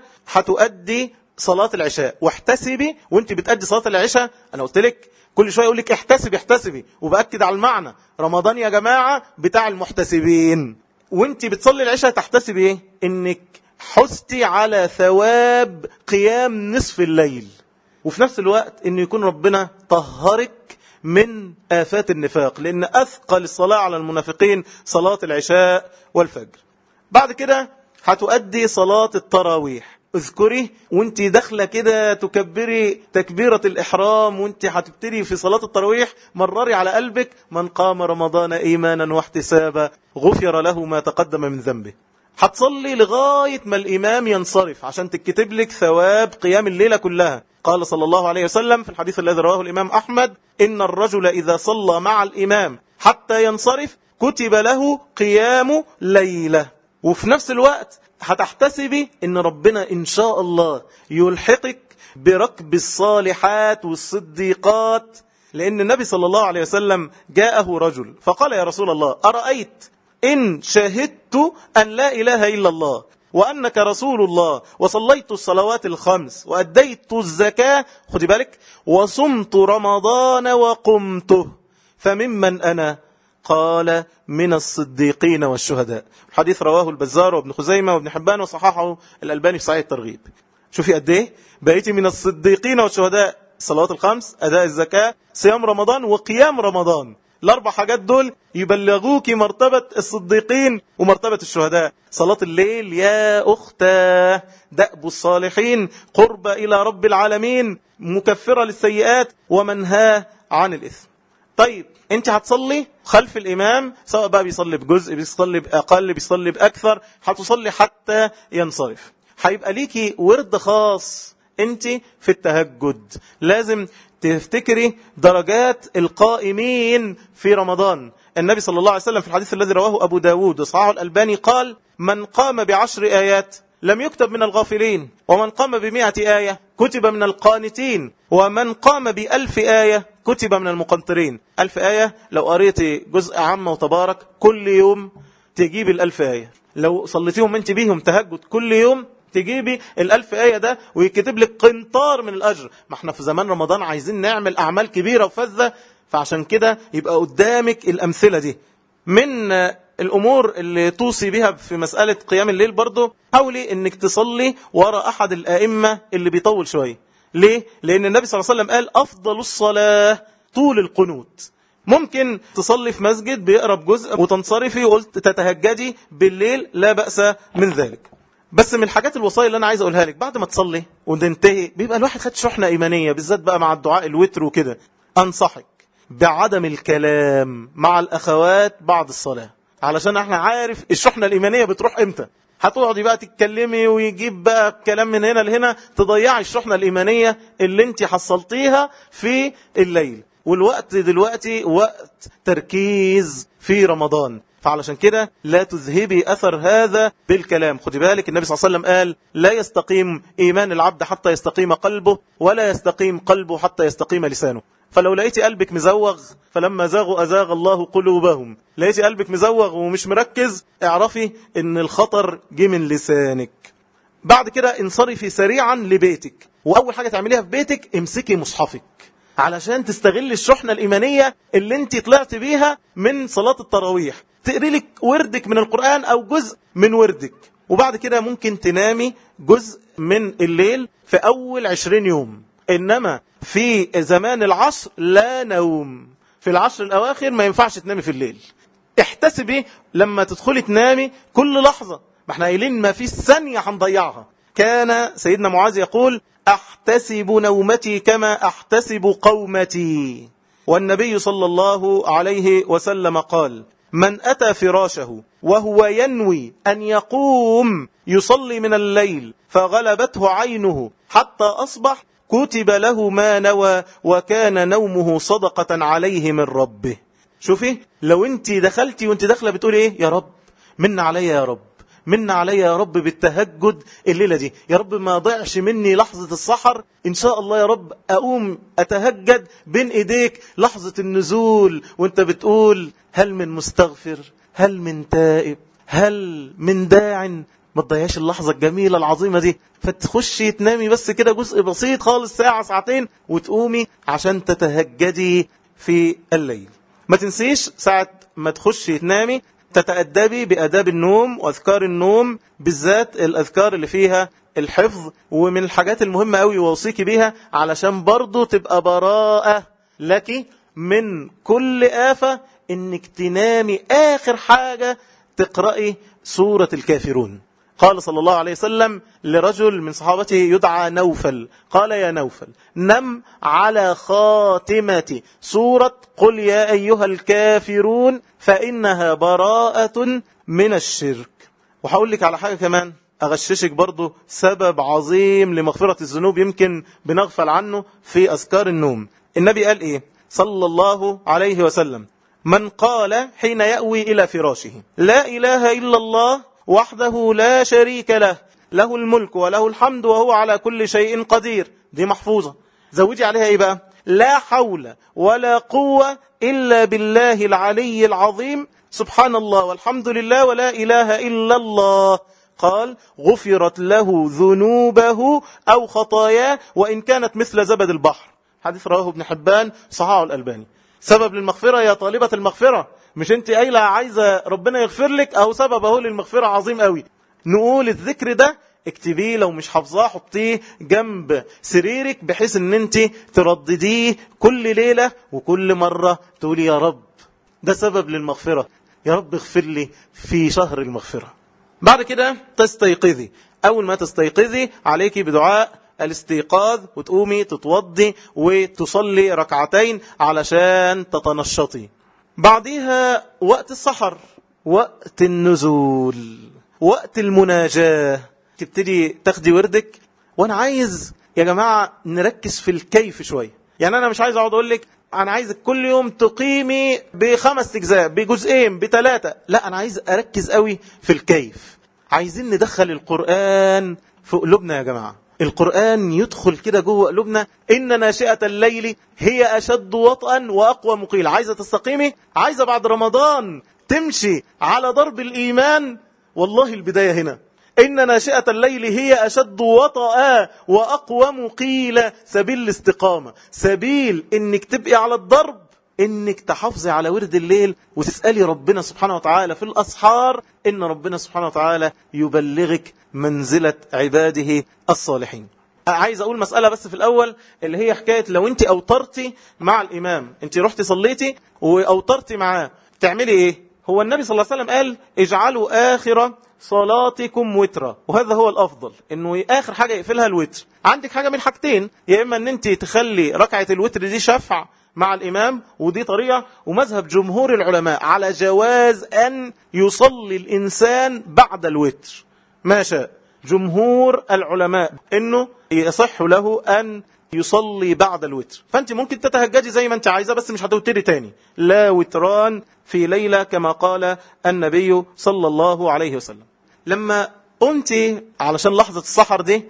S1: هتؤدي صلاة العشاء، واحتسبي وانت بتأدي صلاة العشاء. انا قلت لك كل شوية يقول لك احتسبي احتسبي، وبأكد على المعنى. رمضان يا جماعة بتاع المحتسبين. وانت بتصلي العشاء تحتسبي ايه؟ انك حستي على ثواب قيام نصف الليل، وفي نفس الوقت ان يكون ربنا طهرك من آفات النفاق، لان اثقل الصلاة على المنافقين صلاة العشاء والفجر. بعد كده هتؤدي صلاة التراويح. اذكري وانت داخله كده تكبري تكبيرة الإحرام، وانت هتبتدي في صلاة التراويح مرري على قلبك من قام رمضان إيمانا واحتسابا غفر له ما تقدم من ذنبه. هتصلي لغاية ما الإمام ينصرف عشان تكتب لك ثواب قيام الليلة كلها. قال صلى الله عليه وسلم في الحديث الذي رواه الإمام أحمد: إن الرجل إذا صلى مع الإمام حتى ينصرف كتب له قيام ليلة. وفي نفس الوقت هتحتسبي ان ربنا ان شاء الله يلحقك بركب الصالحات والصديقات. لان النبي صلى الله عليه وسلم جاءه رجل فقال: يا رسول الله، أرأيت إن شهدت أن لا إله إلا الله وأنك رسول الله وصليت الصلوات الخمس وأديت الزكاة، خدي بالك، وصمت رمضان وقمته، فممن أنا؟ قال: من الصديقين والشهداء. الحديث رواه البزار وابن خزيمة وابن حبان وصححه الألباني في صحيح الترغيب. شوفي قد ايه بقيتي من الصديقين والشهداء: الصلوات الخمس، أداء الزكاة، صيام رمضان، وقيام رمضان. الأربع حاجات دول يبلغوك مرتبة الصديقين ومرتبة الشهداء. صلاة الليل يا أختاه دأب الصالحين قرب إلى رب العالمين، مكفرة للسيئات ومنهاه عن الإثم. طيب انت هتصلي خلف الامام، سواء بقى بيصلي بجزء، بيصلي باقل، بيصلي باكثر، هتصلي حتى ينصرف. هيبقى ليكي ورد خاص انت في التهجد. لازم تفتكري درجات القائمين في رمضان. النبي صلى الله عليه وسلم في الحديث الذي رواه ابو داود وصححه الالباني قال: من قام بعشر ايات لم يكتب من الغافلين، ومن قام بمئة آية كتب من القانتين، ومن قام بألف آية كتب من المقنطرين. ألف آية لو قريتي جزء عامة وتبارك كل يوم تجيب الألف آية. لو صليتيهم انت بيهم تهجد كل يوم تجيبي الألف آية ده، ويكتب لك قنطار من الأجر. ما احنا في زمان رمضان عايزين نعمل أعمال كبيرة وفذة، فعشان كده يبقى قدامك الأمثلة دي. من الأمور اللي توصي بها في مسألة قيام الليل برضو، حاولي انك تصلي وراء أحد الآئمة اللي بيطول شوية. ليه؟ لأن النبي صلى الله عليه وسلم قال: أفضل الصلاة طول القنوت. ممكن تصلي في مسجد بيقرب جزء وتنصرفي وقلت تتهجدي بالليل، لا بأس من ذلك. بس من الحاجات الوصايا اللي أنا عايز أقولها لك، بعد ما تصلي وننتهي بيبقى الواحد خد شحنة إيمانية، بالذات بقى مع الدعاء الوتر وكده. أنصحك بعدم الكلام مع الأخوات بعد الصلاة، علشان احنا عارف الشحنة الإيمانية بتروح امتى. هتقعدي بقى تتكلمي ويجيب بقى كلام من هنا لهنا، تضيعي الشحنة الإيمانية اللي انت حصلتيها في الليل. والوقت دلوقتي وقت تركيز في رمضان، فعلشان كده لا تذهبي أثر هذا بالكلام. خدي بالك النبي صلى الله عليه وسلم قال: لا يستقيم إيمان العبد حتى يستقيم قلبه، ولا يستقيم قلبه حتى يستقيم لسانه. فلو لقيتي قلبك مزوغ، فلما زاغوا أزاغ الله قلوبهم. لقيتي قلبك مزوغ ومش مركز، اعرفي ان الخطر جه من لسانك. بعد كده انصرفي سريعا لبيتك، وأول حاجة تعمليها في بيتك امسكي مصحفك علشان تستغل الشحنة الإيمانية اللي انت طلعت بيها من صلاة التراويح. تقري لك وردك من القرآن أو جزء من وردك، وبعد كده ممكن تنامي جزء من الليل في أول عشرين يوم. إنما في زمان العصر لا نوم، في العشر الأواخر ما ينفعش تنامي في الليل. احتسبي لما تدخلي تنامي كل لحظة، ما احنا قايلين ما في ثانية هنضيعها. كان سيدنا معاذ يقول: أحتسب نومتي كما أحتسب قومتي. والنبي صلى الله عليه وسلم قال: من أتى فراشه وهو ينوي أن يقوم يصلي من الليل فغلبته عينه حتى أصبح كتب له ما نوى، وكان نومه صدقة عليه من ربه. شوفي لو انت دخلتي وانت داخله بتقولي ايه؟ يا رب من عليا، يا رب من عليا يا رب بالتهجد الليلة دي، يا رب ما ضيعش مني لحظة السحر، إن شاء الله يا رب أقوم أتهجد بين إيديك لحظة النزول وانت بتقول هل من مستغفر، هل من تائب، هل من داع. ما تضيعش اللحظة الجميلة العظيمة دي، فتخشي تنامي بس كده جزء بسيط خالص، ساعة ساعتين، وتقومي عشان تتهجدي في الليل. ما تنسيش ساعة ما تخشي تنامي تتأدبي بأداب النوم وأذكار النوم، بالذات الأذكار اللي فيها الحفظ. ومن الحاجات المهمة قوي ووصيك بيها علشان برضو تبقى براءة لك من كل آفة، إنك تنامي آخر حاجة تقرأي سورة الكافرون. قال صلى الله عليه وسلم لرجل من صحابته يدعى نوفل، قال يا نوفل نم على خاتمة سورة قل يا أيها الكافرون فإنها براءة من الشرك. وهقول لك على حاجة كمان أغششك برضو، سبب عظيم لمغفرة الذنوب يمكن بنغفل عنه في أذكار النوم. النبي قال إيه صلى الله عليه وسلم؟ من قال حين يأوي إلى فراشه لا إله إلا الله وحده لا شريك له، له الملك وله الحمد وهو على كل شيء قدير، دي محفوظة. زودي عليها ايه بقى؟ لا حول ولا قوة إلا بالله العلي العظيم، سبحان الله والحمد لله ولا إله إلا الله. قال غفرت له ذنوبه أو خطاياه وإن كانت مثل زبد البحر. حديث رواه ابن حبان صححه الألباني. سبب للمغفرة يا طالبة المغفرة، مش انت قايله عايزة ربنا يغفر لك، او سبب اهو للمغفرة عظيم قوي. نقول الذكر ده اكتبيه، لو مش حافظاه حطيه جنب سريرك بحيث ان انت تردديه كل ليلة وكل مرة تقولي يا رب. ده سبب للمغفرة، يا رب اغفر لي في شهر المغفرة. بعد كده تستيقظي، اول ما تستيقظي عليكي بدعاء الاستيقاظ، وتقومي تتوضي وتصلي ركعتين علشان تتنشطي. بعدها وقت السحر، وقت النزول، وقت المناجاة، تبتدي تاخدي وردك. وانا عايز يا جماعة نركز في الكيف شوية. يعني انا مش عايز اقعد اقول لك انا عايزك كل يوم تقيمي بخمس اجزاء بجزئين بثلاثة، لا انا عايز اركز قوي في الكيف. عايزين ندخل القرآن في قلوبنا يا جماعة، القرآن يدخل كده جوه قلوبنا. إن ناشئة الليل هي أشد وطئا وأقوى مقيل. عايزة تستقيمي، عايزة بعد رمضان تمشي على ضرب الإيمان، والله البداية هنا. إن ناشئة الليل هي أشد وطئا وأقوى مقيل. سبيل الاستقامة، سبيل إنك تبقي على الضرب، إنك تحافظي على ورد الليل وتسألي ربنا سبحانه وتعالى في الأسحار إن ربنا سبحانه وتعالى يبلغك منزلة عباده الصالحين. عايز أقول مسألة بس في الأول، اللي هي حكاية لو أنت أوترتي مع الإمام، أنت رحتي صليتي وأوترتي معاه، تعملي إيه؟ هو النبي صلى الله عليه وسلم قال اجعلوا آخر صلاتكم وترا، وهذا هو الأفضل، إنه آخر حاجة يقفلها الوتر. عندك حاجة من حاجتين، يا إما أن أنت تخلي ركعة الوتر دي شفع مع الإمام، ودي طريقة، ومذهب جمهور العلماء على جواز أن يصلي الإنسان بعد الوتر ما شاء. جمهور العلماء إنه يصح له أن يصلي بعد الوتر. فأنت ممكن تتهجدي زي ما أنت عايزة، بس مش هتوتري تاني، لا وتران في ليلة كما قال النبي صلى الله عليه وسلم. لما قمت علشان لحظة السحر دي،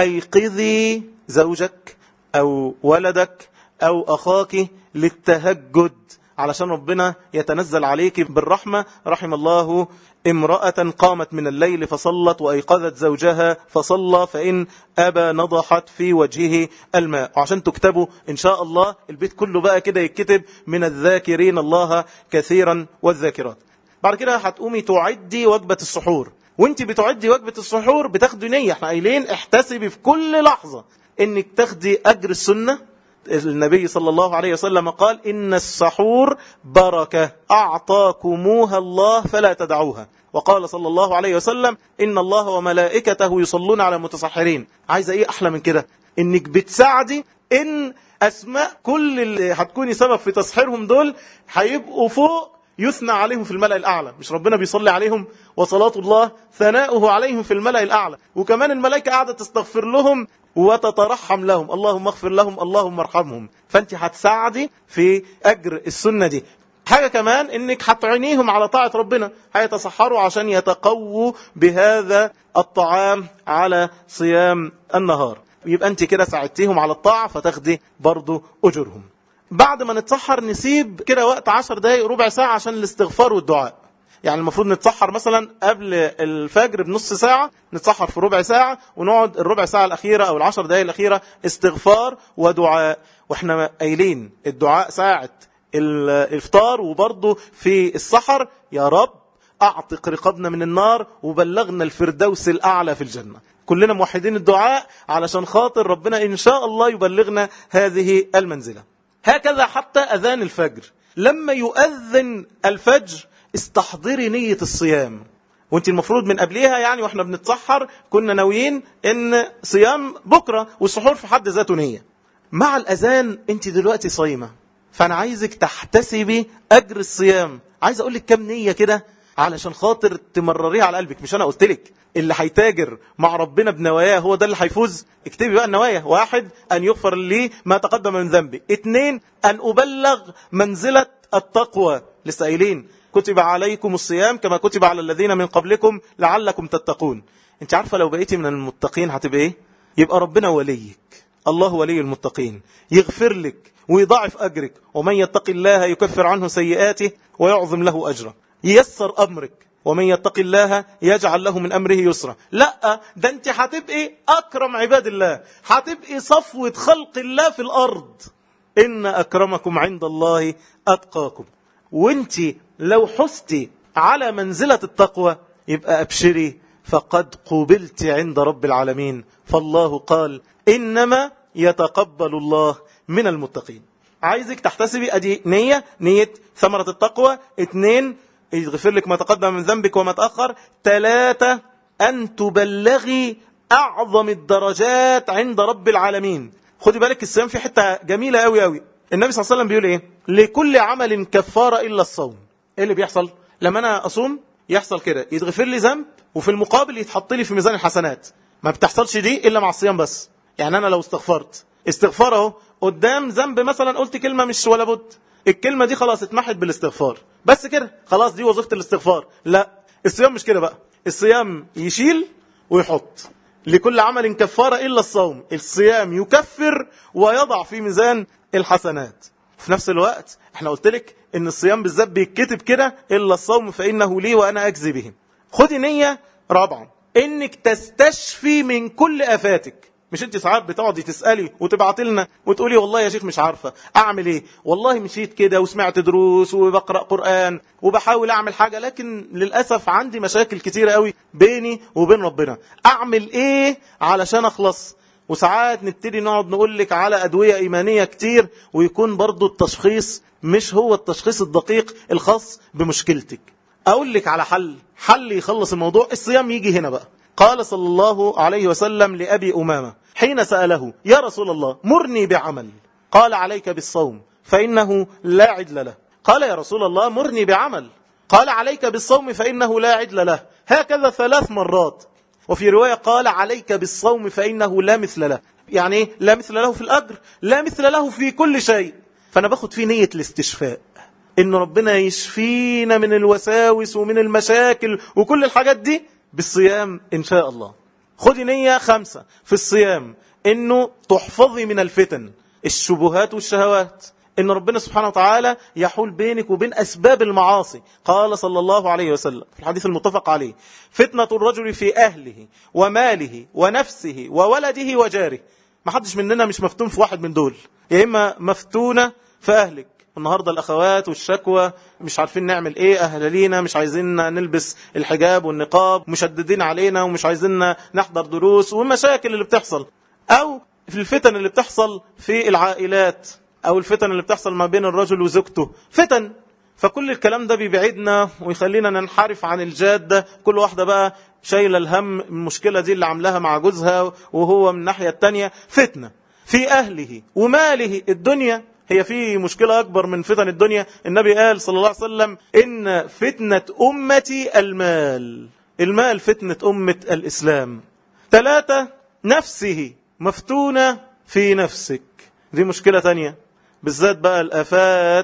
S1: أيقظي زوجك أو ولدك أو أخاك للتهجد علشان ربنا يتنزل عليك بالرحمة. رحم الله امرأة قامت من الليل فصلت وأيقظت زوجها فصلى فإن أبى نضحت في وجهه الماء. وعشان تكتبوا إن شاء الله البيت كله بقى كده يتكتب من الذاكرين الله كثيرا والذاكرات. بعد كده هتقومي تعدي وجبة السحور، وانت بتعدي وجبة السحور بتاخدي نية. احنا قايلين احتسبي في كل لحظة انك تاخدي أجر السنة. النبي صلى الله عليه وسلم قال إن السحور بركة أعطاكموها الله فلا تدعوها. وقال صلى الله عليه وسلم إن الله وملائكته يصلون على المتسحرين. عايزة إيه أحلى من كده؟ إنك بتساعدي إن أسماء كل اللي هتكوني سبب في تسحيرهم دول هيبقوا فوق يثنى عليهم في الملأ الأعلى. مش ربنا بيصلي عليهم وصلاة الله ثناؤه عليهم في الملأ الأعلى، وكمان الملائكة قاعدة تستغفر لهم وتترحم لهم، اللهم اغفر لهم اللهم ارحمهم. فانت هتساعدي في أجر السنة دي. حاجة كمان انك هتعينيهم على طاعة ربنا، هيتصحروا عشان يتقووا بهذا الطعام على صيام النهار، يبقى انت كده ساعدتيهم على الطاعة فتاخدي برضو أجرهم. بعد ما نتسحر نسيب كده وقت عشر دقايق ربع ساعة عشان الاستغفار والدعاء. يعني المفروض نتسحر مثلا قبل الفجر بنص ساعة، نتسحر في ربع ساعة ونقعد الربع ساعة الأخيرة أو العشر دقايق الأخيرة استغفار ودعاء. واحنا قايلين الدعاء ساعة الإفطار وبرضه في السحر، يا رب أعتق رقابنا من النار وبلغنا الفردوس الأعلى في الجنة. كلنا موحدين الدعاء علشان خاطر ربنا إن شاء الله يبلغنا هذه المنزلة. هكذا حتى أذان الفجر، لما يؤذن الفجر استحضري نية الصيام، وانت المفروض من قبلها يعني واحنا بنتسحر كنا ناويين ان صيام بكرة، والسحور في حد ذاته نية. مع الأذان انت دلوقتي صايمة، فأنا عايزك تحتسبي أجر الصيام. عايز أقول لك كم نية كده علشان خاطر تمرريها على قلبك. مش أنا قلت لك اللي هيتاجر مع ربنا بنواياه هو ده اللي هيفوز؟ اكتبي بقى النوايا. واحد، أن يغفر لي ما تقدم من ذنبي. اتنين، أن أبلغ منزلة التقوى. لسه قايلين كتب عليكم الصيام كما كتب على الذين من قبلكم لعلكم تتقون. انت عارفة لو بقيتي من المتقين هتبقى ايه؟ يبقى ربنا وليك، الله ولي المتقين، يغفر لك ويضاعف أجرك. ومن يتق الله يكفر عنه سيئاته ويعظم له أجره. ييسر أمرك، ومن يتق الله يجعل له من أمره يسرا. لا، ده انت هتبقي أكرم عباد الله، هتبقي صفوة خلق الله في الأرض. إن أكرمكم عند الله أتقاكم. وانت لو حستي على منزلة التقوى يبقى أبشري، فقد قبلت عند رب العالمين. فالله قال إنما يتقبل الله من المتقين. عايزك تحتسبي أدي نية، نية ثمرة التقوى. اتنين، يغفر لك ما تقدم من ذنبك وما تأخر. ثلاثة، أن تبلغي أعظم الدرجات عند رب العالمين. خدي بالك الصيام في حتة جميلة قوي قوي. النبي صلى الله عليه وسلم بيقول إيه؟ لكل عمل كفارة إلا الصوم. إيه اللي بيحصل؟ لما أنا أصوم يحصل كده، يتغفر لي ذنب وفي المقابل يتحط لي في ميزان الحسنات. ما بتحصلش دي إلا مع الصيام بس. يعني أنا لو استغفرت استغفار اهو قدام ذنب مثلا، قلت كلمة مش ولا بد، الكلمة دي خلاص اتمحت بالاستغفار بس كده، خلاص دي وظيفة الاستغفار. لا، الصيام مش كده بقى. الصيام يشيل ويحط. لكل عمل كفارة إلا الصوم. الصيام يكفر ويضع في ميزان الحسنات. في نفس الوقت احنا قلت لك ان الصيام بالذات بيتكتب كده إلا الصوم فإنه لي وأنا أجزي به. خدي نية رابعا، انك تستشفي من كل آفاتك. مش انت ساعات بتقعدي تسألي وتبعتي لنا وتقولي والله يا شيخ مش عارفة اعمل ايه، والله مشيت كده وسمعت دروس وبقرأ قرآن وبحاول اعمل حاجة، لكن للأسف عندي مشاكل كتيرة قوي بيني وبين ربنا، اعمل ايه علشان اخلص؟ وساعات نبتدي نقعد نقول لك على أدوية إيمانية كتير، ويكون برضو التشخيص مش هو التشخيص الدقيق الخاص بمشكلتك. اقول لك على حل، حل يخلص الموضوع. الصيام يجي هنا بقى. قال صلى الله عليه وسلم لأبي أمامة حين سأله يا رسول الله مرني بعمل، قال عليك بالصوم فإنه لا عدل له. قال يا رسول الله مرني بعمل، قال عليك بالصوم فإنه لا عدل له. هكذا ثلاث مرات. وفي رواية قال عليك بالصوم فإنه لا مثل له. يعني ايه لا مثل له في الأجر؟ لا مثل له في كل شيء. فأنا باخد فيه نية الاستشفاء، إن ربنا يشفينا من الوساوس ومن المشاكل وكل الحاجات دي بالصيام إن شاء الله. خدي نية خمسة في الصيام، إنه تحفظي من الفتن، الشبهات والشهوات، إن ربنا سبحانه وتعالى يحول بينك وبين أسباب المعاصي. قال صلى الله عليه وسلم في الحديث المتفق عليه فتنة الرجل في أهله وماله ونفسه وولده وجاره. ما حدش مننا مش مفتون في واحد من دول، يا إما مفتونة في أهلك. النهاردة الأخوات والشكوى مش عارفين نعمل إيه، أهلالينا مش عايزين نلبس الحجاب والنقاب، مشددين علينا ومش عايزين نحضر دروس، والمشاكل اللي بتحصل، أو في الفتن اللي بتحصل في العائلات، أو الفتن اللي بتحصل ما بين الرجل وزوجته، فتن. فكل الكلام ده بيبعدنا ويخلينا ننحرف عن الجادة. كل واحدة بقى شايلة الهم المشكلة دي اللي عملها مع جوزها، وهو من الناحية التانية فتنة في أهله وماله. الدنيا هي في مشكلة أكبر من فتن الدنيا. النبي قال صلى الله عليه وسلم إن فتنة أمتي المال. المال فتنة أمة الإسلام. ثلاثة، نفسه، مفتونة في نفسك. دي مشكلة تانية، بالذات بقى الآفات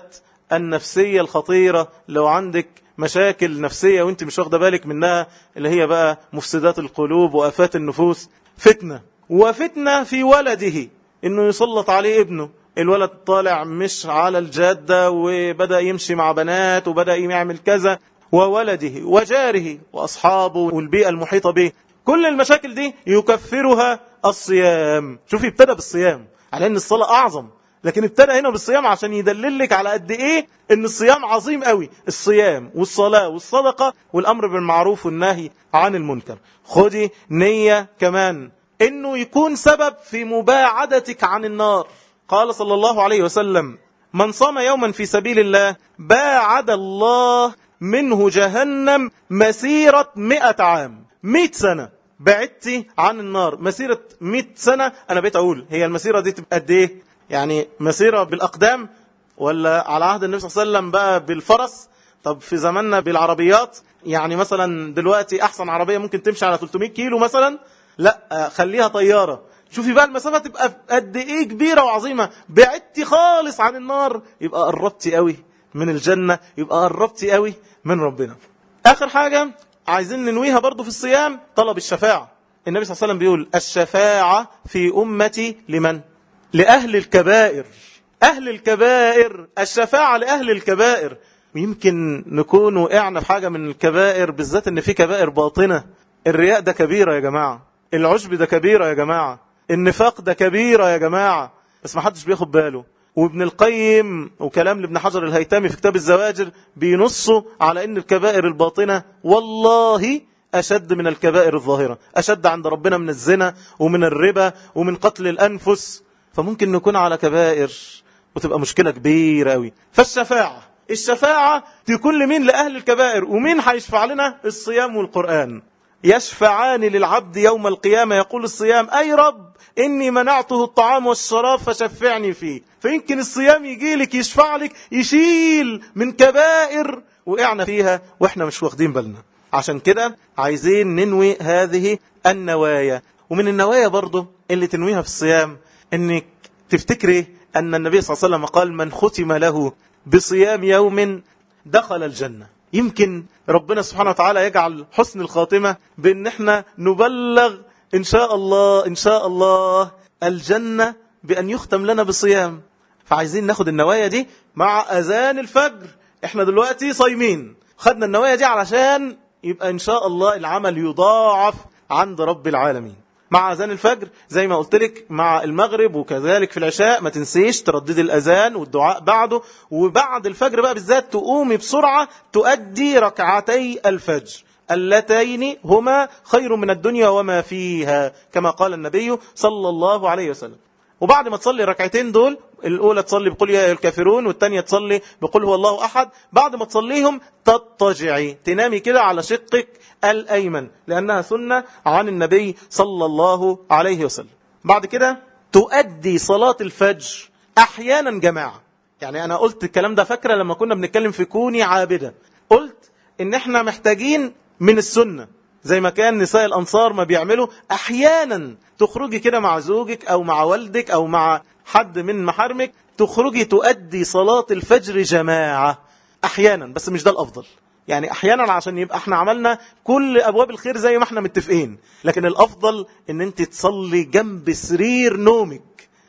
S1: النفسية الخطيرة لو عندك مشاكل نفسية وانت مش واخده بالك منها، اللي هي بقى مفسدات القلوب وآفات النفوس. فتنة، وفتنة في ولده انه يسلط عليه ابنه، الولد طالع مش على الجادة وبدأ يمشي مع بنات وبدأ يعمل كذا، وولده وجاره وأصحابه والبيئة المحيطة به. كل المشاكل دي يكفرها الصيام. شوفي ابتدى بالصيام على ان الصلاة اعظم، لكن ابتدى هنا بالصيام عشان يدللك على قد ايه ان الصيام عظيم قوي. الصيام والصلاة والصدقة والامر بالمعروف والنهي عن المنكر. خدي نية كمان انه يكون سبب في مباعدتك عن النار. قال صلى الله عليه وسلم: من صام يوما في سبيل الله باعد الله منه جهنم مسيرة مئة عام. مئة سنة بعدتي عن النار، مسيرة مئة سنة. انا بقيت اقول هي المسيرة دي تبقى قد ايه؟ يعني مسيرة بالاقدام ولا على عهد النبي صلى الله عليه وسلم بقى بالفرس؟ طب في زماننا بالعربيات، يعني مثلا دلوقتي احسن عربية ممكن تمشي على ثلاثمئة كيلو مثلا، لا خليها طيارة. شوفي بقى المسافة تبقى قد ايه كبيرة وعظيمة. بعدتي خالص عن النار يبقى قربتي قوي من الجنة، يبقى قربتي قوي من ربنا. اخر حاجة عايزين ننويها برضو في الصيام، طلب الشفاعة. النبي صلى الله عليه وسلم بيقول: الشفاعة في أمتي لمن؟ لأهل الكبائر. أهل الكبائر، الشفاعة لأهل الكبائر. ويمكن نكون وقعنا في حاجة من الكبائر، بالذات ان في كبائر باطنة. الرياء ده كبيرة يا جماعة، العجب ده كبيرة يا جماعة، النفاق ده كبيرة يا جماعة، بس ما حدش بياخد باله. وابن القيم وكلام لابن حجر الهيتمي في كتاب الزواجر بينصوا على ان الكبائر الباطنة والله أشد من الكبائر الظاهرة، أشد عند ربنا من الزنا ومن الربا ومن قتل الأنفس. فممكن نكون على كبائر وتبقى مشكلة كبيرة قوي. فالشفاعة، الشفاعة تكون لمين؟ لأهل الكبائر. ومين هيشفع لنا؟ الصيام والقرآن. يشفعان للعبد يوم القيامة. يقول الصيام: أي رب إني منعته الطعام والشراب فشفعني فيه. فيمكن الصيام يجي لك يشفع لك، يشيل من كبائر وقعنا فيها وإحنا مش واخدين بالنا. عشان كده عايزين ننوي هذه النوايا. ومن النوايا برضو اللي تنويها في الصيام إنك تفتكري أن النبي صلى الله عليه وسلم قال: من ختم له بصيام يوم دخل الجنة. يمكن ربنا سبحانه وتعالى يجعل حسن الخاتمة بأن احنا نبلغ إن شاء الله إن شاء الله الجنة بأن يختم لنا بصيام. فعايزين ناخد النوايا دي مع أذان الفجر. احنا دلوقتي صايمين، خدنا النوايا دي علشان يبقى إن شاء الله العمل يضاعف عند رب العالمين. مع أذان الفجر زي ما قلت لك، مع المغرب وكذلك في العشاء ما تنسيش تردد الأذان والدعاء بعده. وبعد الفجر بقى بالذات تقومي بسرعة تؤدي ركعتي الفجر اللتين هما خير من الدنيا وما فيها، كما قال النبي صلى الله عليه وسلم. وبعد ما تصلي ركعتين دول، الأولى تصلي بقول يا الكافرون والتانية تصلي بقول هو الله أحد. بعد ما تصليهم تضطجعي، تنامي كده على شقك الأيمن، لأنها سنة عن النبي صلى الله عليه وسلم. بعد كده تؤدي صلاة الفجر أحيانا جماعة. يعني أنا قلت الكلام ده فاكرة لما كنا بنتكلم في كوني عابدة، قلت إن احنا محتاجين من السنة زي ما كان نساء الأنصار ما بيعملوا. أحيانا تخرجي كده مع زوجك أو مع والدك أو مع حد من محارمك، تخرجي تؤدي صلاة الفجر جماعة أحيانا، بس مش ده الأفضل. يعني أحيانا عشان يبقى احنا عملنا كل أبواب الخير زي ما احنا متفقين، لكن الأفضل ان انت تصلي جنب سرير نومك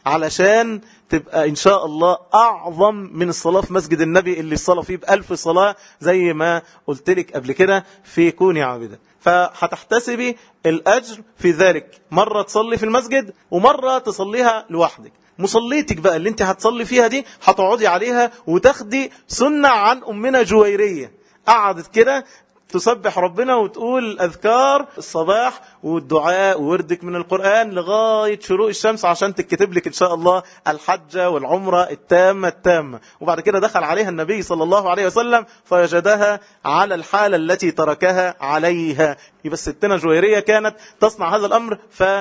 S1: علشان تبقى إن شاء الله أعظم من الصلاة في مسجد النبي اللي الصلاة فيه بألف صلاة زي ما قلت لك قبل كده في كوني عابدة. فهتحتسبي الأجر في ذلك، مرة تصلي في المسجد ومرة تصليها لوحدك. مصليتك بقى اللي انت هتصلي فيها دي هتقعدي عليها وتاخدي سنة عن أمنا جويرية، قعدت كده تسبح ربنا وتقول أذكار الصباح والدعاء ووردك من القرآن لغاية شروق الشمس عشان تكتب لك إن شاء الله الحجة والعمرة التامة التامة. وبعد كده دخل عليها النبي صلى الله عليه وسلم فوجدها على الحالة التي تركها عليها. يبقى ستنا جويرية كانت تصنع هذا الأمر،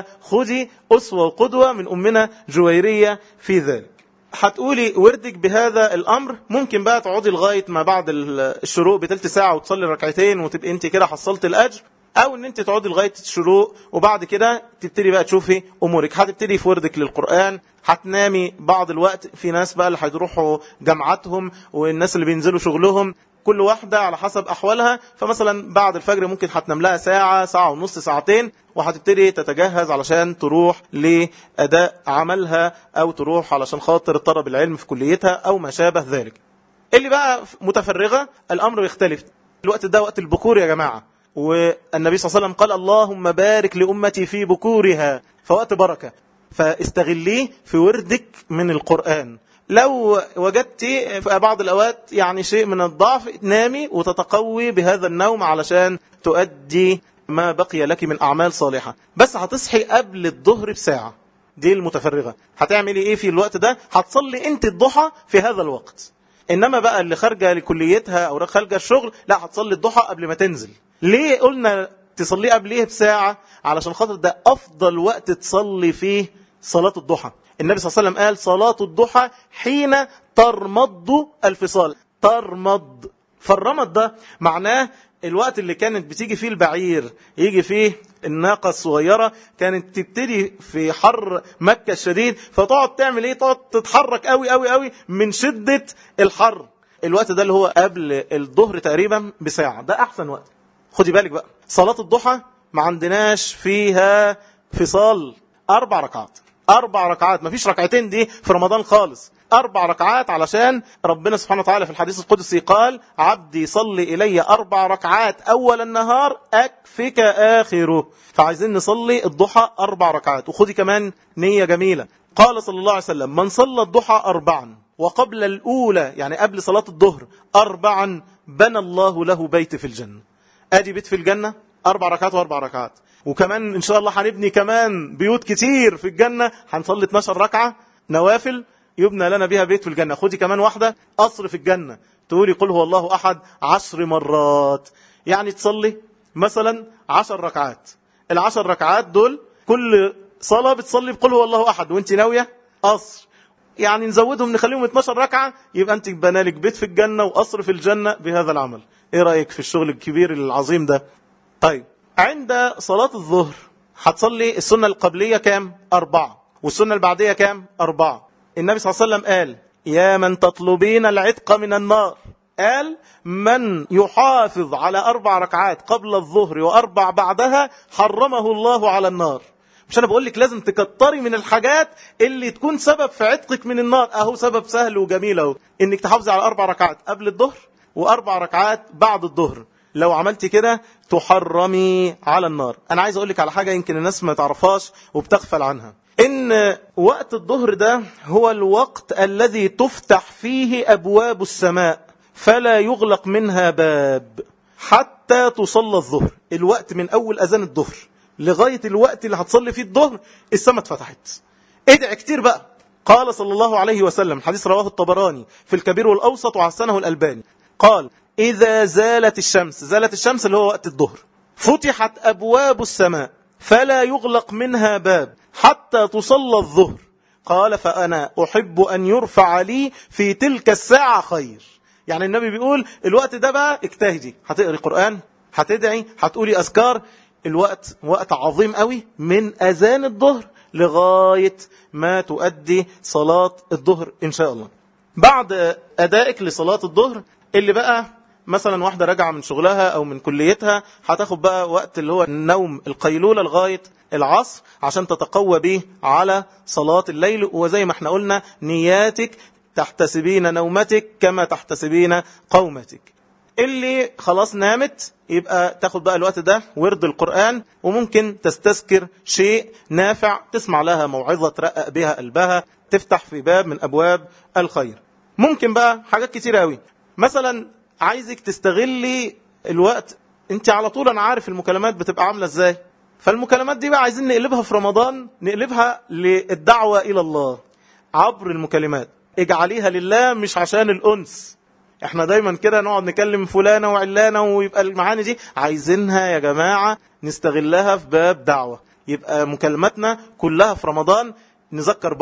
S1: فخذي أسوة وقدوة من أمنا جويرية في ذلك. هتقولي وردك بهذا الأمر، ممكن بقى تقعدي لغاية ما بعد الشروق بثلث ساعة وتصلي ركعتين وتبقى انت كده حصلت الأجر. او ان انت تقعدي لغايه الشروق وبعد كده تبتدي بقى تشوفي امورك. هتبتدي في وردك للقران، هتنامي بعض الوقت. في ناس بقى اللي هيروحوا جامعاتهم والناس اللي بينزلوا شغلهم، كل واحدة على حسب أحوالها. فمثلا بعد الفجر ممكن هتنام لها ساعة، ساعة ونص، ساعتين، وهتبتدي تتجهز علشان تروح لأداء عملها أو تروح علشان خاطر طلب العلم في كليتها أو ما شابه ذلك. اللي بقى متفرغة الأمر يختلف. الوقت ده وقت البكور يا جماعة، والنبي صلى الله عليه وسلم قال اللهم بارك لأمتي في بكورها، فوقت بركة، فاستغليه في وردك من القرآن. لو وجدت في بعض الأوقات يعني شيء من الضعف، نامي وتتقوي بهذا النوم علشان تؤدي ما بقي لك من أعمال صالحة. بس هتصحي قبل الظهر بساعة. دي المتفرغة هتعملي ايه في الوقت ده؟ هتصلي انت الضحى في هذا الوقت. انما بقى اللي خارجة لكليتها او خارجة الشغل، لا، هتصلي الضحى قبل ما تنزل. ليه قلنا تصلي قبليه بساعة؟ علشان خاطر ده افضل وقت تصلي فيه صلاة الضحى. النبي صلى الله عليه وسلم قال صلاة الضحى حين ترمض الفصال. ترمض، فالرمض ده معناه الوقت اللي كانت بتيجي فيه البعير، يجي فيه الناقة الصغيرة، كانت تبتدي في حر مكة الشديد، فتقعد تعمل ايه؟ تقعد تتحرك قوي قوي قوي من شدة الحر. الوقت ده اللي هو قبل الظهر تقريبا بساعة، ده احسن وقت. خدي بالك بقى، صلاة الضحى ما عندناش فيها فصال، اربع ركعات. أربع ركعات، مفيش ركعتين دي في رمضان خالص. أربع ركعات، علشان ربنا سبحانه وتعالى في الحديث القدسي قال عبدي صلي إلي أربع ركعات أول النهار أكفك آخره. فعايزين نصلي الضحى أربع ركعات. وخدي كمان نية جميلة، قال صلى الله عليه وسلم من صلى الضحى أربعا وقبل الأولى، يعني قبل صلاة الظهر، أربعا بنى الله له بيت في الجنة. أدي بيت في الجنة، أربع ركعات وأربع ركعات. وكمان إن شاء الله هنبني كمان بيوت كتير في الجنة، هنصلي اتناشر ركعة نوافل يبنى لنا بها بيت في الجنة. خدي كمان واحدة، قصر في الجنة، تقولي قل هو الله أحد عشر مرات، يعني تصلي مثلا عشر ركعات. العشر ركعات دول كل صلاة بتصلي بقل هو الله أحد وانت ناوية قصر، يعني نزودهم نخليهم اتناشر ركعة، يبقى انت بنالك بيت في الجنة وقصر في الجنة بهذا العمل. ايه رأيك في الشغل الكبير العظيم ده؟ طيب، عند صلاة الظهر هتصلي السنة القبلية كام؟ أربعة. والسنة البعدية كام؟ أربعة. النبي صلى الله عليه وسلم قال يا من تطلبين العتق من النار، قال من يحافظ على أربع ركعات قبل الظهر وأربع بعدها حرمه الله على النار. مش أنا بقول لك لازم تكتري من الحاجات اللي تكون سبب في عتقك من النار؟ أهو سبب سهل وجميل أهو، إنك تحافظي على أربع ركعات قبل الظهر وأربع ركعات بعد الظهر. لو عملتي كده تحرمي على النار. أنا عايز أقول لك على حاجة يمكن الناس ما تعرفهاش وبتغفل عنها، إن وقت الظهر ده هو الوقت الذي تفتح فيه أبواب السماء فلا يغلق منها باب حتى تصلى الظهر. الوقت من أول أذان الظهر لغاية الوقت اللي هتصلي فيه الظهر السماء اتفتحت. ادعي كتير بقى. قال صلى الله عليه وسلم، حديث رواه الطبراني في الكبير والأوسط وحسنه الألباني، قال إذا زالت الشمس، زالت الشمس اللي هو وقت الظهر، فتحت أبواب السماء فلا يغلق منها باب حتى تصلى الظهر. قال فأنا أحب أن يرفع لي في تلك الساعة خير. يعني النبي بيقول الوقت ده بقى اجتهدي، هتقري قرآن، هتدعي، هتقولي أذكار. الوقت وقت عظيم قوي من أذان الظهر لغاية ما تؤدي صلاة الظهر إن شاء الله. بعد أدائك لصلاة الظهر، اللي بقى مثلا واحدة راجعة من شغلها أو من كليتها، هتاخد بقى وقت اللي هو النوم القيلولة لغاية العصر عشان تتقوى به على صلاة الليل. وزي ما احنا قلنا نياتك تحتسبين نومتك كما تحتسبين قومتك. اللي خلاص نامت يبقى تاخد بقى الوقت ده ورد القرآن، وممكن تستذكر شيء نافع تسمع لها موعظة ترقق بها قلبها، تفتح في باب من أبواب الخير. ممكن بقى حاجات كتير قوي، مثلا عايزك تستغلي الوقت. انت على طول انا عارف المكالمات بتبقى عاملة ازاي، فالمكالمات دي بقى عايزين نقلبها في رمضان، نقلبها للدعوة إلى الله عبر المكالمات. اجعليها لله مش عشان الأنس. احنا دايما كده نقعد نكلم فلانة وعلانة ويبقى المعاني دي عايزينها يا جماعة نستغلها في باب دعوة. يبقى مكالماتنا كلها في رمضان نذكر بعض.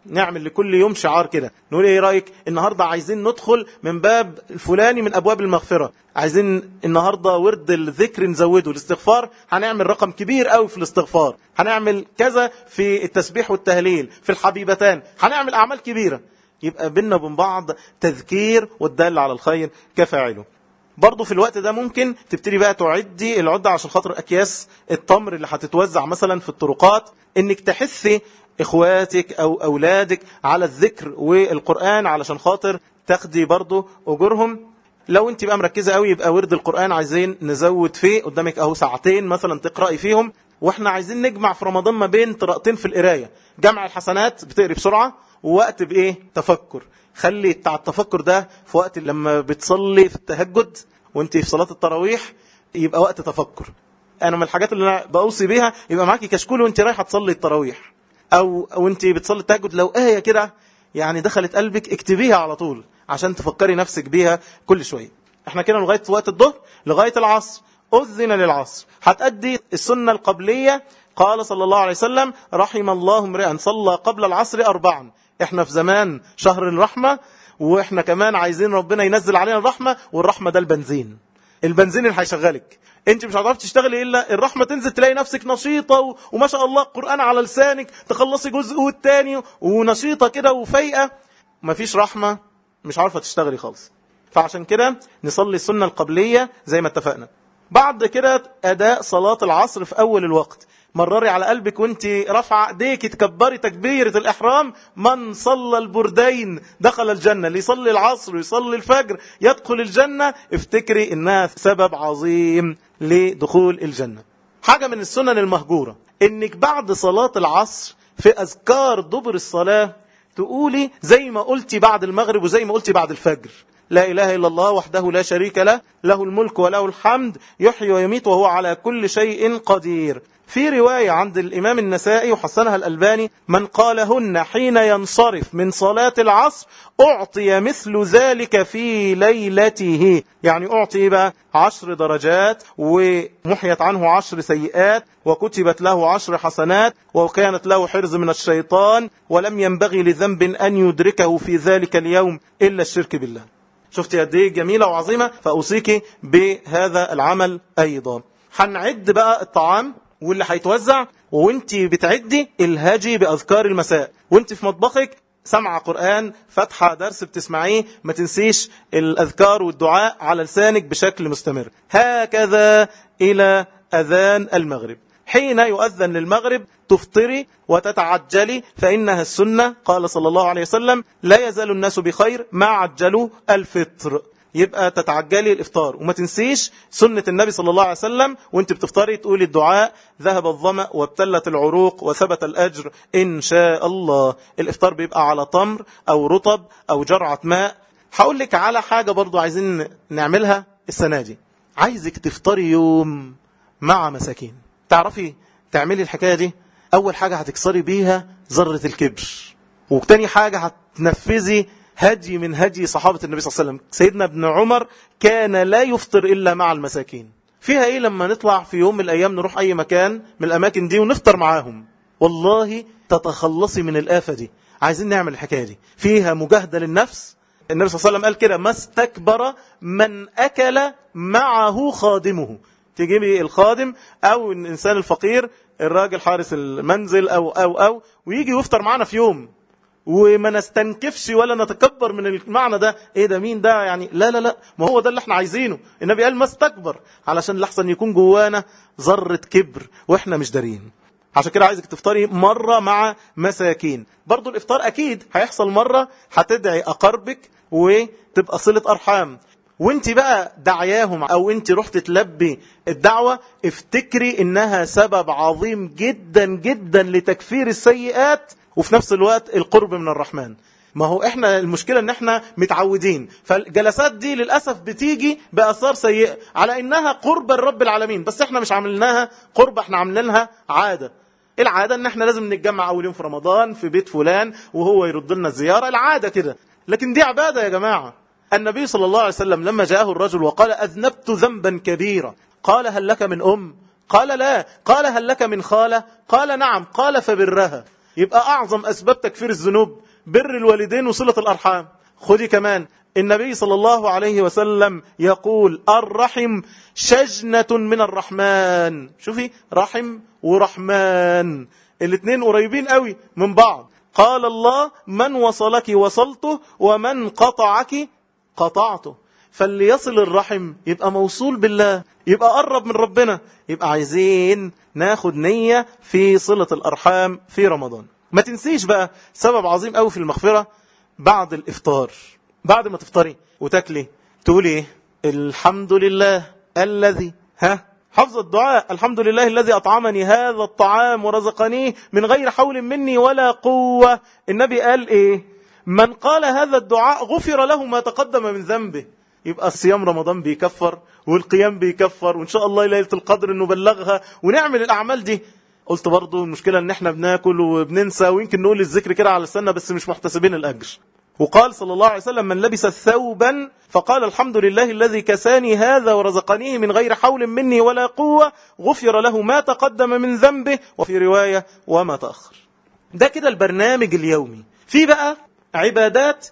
S1: نعمل لكل يوم شعار كده، نقول ايه رأيك النهاردة عايزين ندخل من باب الفلاني من أبواب المغفرة، عايزين النهاردة ورد الذكر نزوده، الاستغفار هنعمل رقم كبير قوي في الاستغفار، هنعمل كذا في التسبيح والتهليل، في الحبيبتان هنعمل أعمال كبيرة. يبقى بيننا وبين بعض تذكير والدال على الخير كفاعله. برضو في الوقت ده ممكن تبتدي بقى تعدي العدة عشان خاطر أكياس التمر اللي هتتوزع مثلا في الطرقات، انك تحثي اخواتك او اولادك على الذكر والقرآن علشان خاطر تاخدي برضو اجورهم. لو انت بقى مركزة قوي يبقى ورد القرآن عايزين نزود فيه، قدامك اهو ساعتين مثلا تقرأي فيهم، واحنا عايزين نجمع في رمضان ما بين طرقتين في القراية، جمع الحسنات بتقري بسرعة ووقت بايه تفكر. خلي بتاع التفكر ده في وقت لما بتصلي في التهجد وانت في صلاة التراويح يبقى وقت تفكر. انا من الحاجات اللي انا بوصي بيها يبقى معاكي كشكول وانت رايحة تصلي التراويح او وانت بتصلي التهجد، لو آية كده يعني دخلت قلبك اكتبيها على طول عشان تفكري نفسك بيها كل شوية. احنا كده لغاية وقت الظهر لغاية العصر، أذن للعصر هتأدي السنة القبلية. قال صلى الله عليه وسلم رحم الله امرئا صلى قبل العصر أربعا. احنا في زمان شهر الرحمة، واحنا كمان عايزين ربنا ينزل علينا الرحمة، والرحمة ده البنزين، البنزين اللي هيشغلك. انت مش هتعرف تشتغلي الا الرحمة تنزل تلاقي نفسك نشيطة و... وما شاء الله القرآن على لسانك، تخلصي جزء والتاني ونشيطة كده وفايقة. مفيش رحمة مش عارفة تشتغلي خالص. فعشان كده نصلي السنة القبلية زي ما اتفقنا. بعد كده أداء صلاة العصر في أول الوقت، مرري على قلبك وانت رفع ايديك تكبري تكبيرة الإحرام، من صلى البردين دخل الجنة، اللي يصلي العصر ويصلي الفجر يدخل الجنة. افتكري انها سبب عظيم لدخول الجنة. حاجة من السنن المهجورة انك بعد صلاة العصر في أذكار دبر الصلاة تقولي زي ما قلتي بعد المغرب وزي ما قلتي بعد الفجر، لا إله إلا الله وحده لا شريك له، له الملك وله الحمد يحيي ويميت وهو على كل شيء قدير. في رواية عند الإمام النسائي وحسنها الألباني من قالهن حين ينصرف من صلاة العصر أعطي مثل ذلك في ليلته، يعني أعطي بقى عشر درجات ومحيت عنه عشر سيئات وكتبت له عشر حسنات وكانت له حرز من الشيطان ولم ينبغي لذنب أن يدركه في ذلك اليوم إلا الشرك بالله. شفتي قد ايه جميلة وعظيمة، فأوصيك بهذا العمل أيضا. هنعد بقى الطعام واللي هيتوزع، وانت بتعدي الهاجي بأذكار المساء، وانت في مطبخك سمع قرآن فتحة درس بتسمعيه، ما تنسيش الأذكار والدعاء على لسانك بشكل مستمر. هكذا إلى أذان المغرب. حين يؤذن للمغرب تفطري وتتعجلي فإنها السنة. قال صلى الله عليه وسلم لا يزال الناس بخير ما عجلوا الفطر. يبقى تتعجلي الإفطار وما تنسيش سنة النبي صلى الله عليه وسلم وانت بتفطري تقولي الدعاء ذهب الظمأ وابتلت العروق وثبت الأجر إن شاء الله. الإفطار بيبقى على تمر أو رطب أو جرعة ماء. هقول لك على حاجة برضو عايزين نعملها السنة دي، عايزك تفطري يوم مع مساكين. تعرفي تعملي الحكاية دي؟ أول حاجة هتكسري بيها ذرة الكبر، وتاني حاجة هتنفذي هدي من هدي صحابة النبي صلى الله عليه وسلم. سيدنا ابن عمر كان لا يفطر إلا مع المساكين. فيها إيه لما نطلع في يوم من الأيام نروح أي مكان من الأماكن دي ونفطر معاهم؟ والله تتخلصي من الآفة دي. عايزين نعمل الحكاية دي، فيها مجاهدة للنفس. النبي صلى الله عليه وسلم قال كده ما استكبر من أكل معه خادمه. تجيبي الخادم أو الإنسان الفقير، الراجل حارس المنزل أو أو أو ويجي يفطر معنا في يوم، وما نستنكفش ولا نتكبر من المعنى ده. ايه ده مين ده يعني؟ لا لا لا، ما هو ده اللي احنا عايزينه. النبي قال ما استكبر، علشان لحسن يكون جوانا ذرة كبر واحنا مش دارين. عشان كده عايزك تفطري مرة مع مساكين. برضو الافطار اكيد هيحصل مرة هتدعي اقربك وتبقى صلة ارحام، وانت بقى دعياهم او انت رحت تلبي الدعوة، افتكري انها سبب عظيم جدا جدا لتكفير السيئات وفي نفس الوقت القرب من الرحمن. ما هو احنا المشكلة ان احنا متعودين، فالجلسات دي للأسف بتيجي بأثار سيئة على انها قرب الرب العالمين، بس احنا مش عاملينها قرب، احنا عاملينها عادة. العادة ان احنا لازم نتجمع اول يوم في رمضان في بيت فلان وهو يرد لنا الزيارة، العادة كده. لكن دي عبادة يا جماعة. النبي صلى الله عليه وسلم لما جاءه الرجل وقال أذنبت ذنبا كبيرا، قال هل لك من أم؟ قال لا. قال هل لك من خالة؟ قال نعم. قال فبرها. يبقى أعظم أسباب تكفير الذنوب بر الوالدين وصلة الأرحام. خدي كمان النبي صلى الله عليه وسلم يقول الرحم شجنة من الرحمن. شوفي رحم ورحمن الاثنين قريبين قوي من بعض. قال الله من وصلك وصلته ومن قطعك قطعته. فاللي يصل الرحم يبقى موصول بالله، يبقى قرب من ربنا. يبقى عايزين ناخد نية في صلة الأرحام في رمضان. ما تنسيش بقى سبب عظيم قوي في المغفرة بعد الإفطار. بعد ما تفطري وتاكلي تقولي ايه؟ الحمد لله الذي ها حفظ الدعاء الحمد لله الذي أطعمني هذا الطعام ورزقنيه من غير حول مني ولا قوة. النبي قال ايه؟ من قال هذا الدعاء غفر له ما تقدم من ذنبه. يبقى صيام رمضان بيكفر والقيام بيكفر، وإن شاء الله ليلة القدر نبلغها ونعمل الأعمال دي. قلت برضو المشكلة ان احنا بناكل وبننسى ويمكن نقول الذكر كده على السنة بس مش محتسبين الأجر. وقال صلى الله عليه وسلم من لبس ثوبا فقال الحمد لله الذي كساني هذا ورزقنيه من غير حول مني ولا قوة غفر له ما تقدم من ذنبه، وفي رواية وما تأخر. ده كده البرنامج اليومي. في بقى عبادات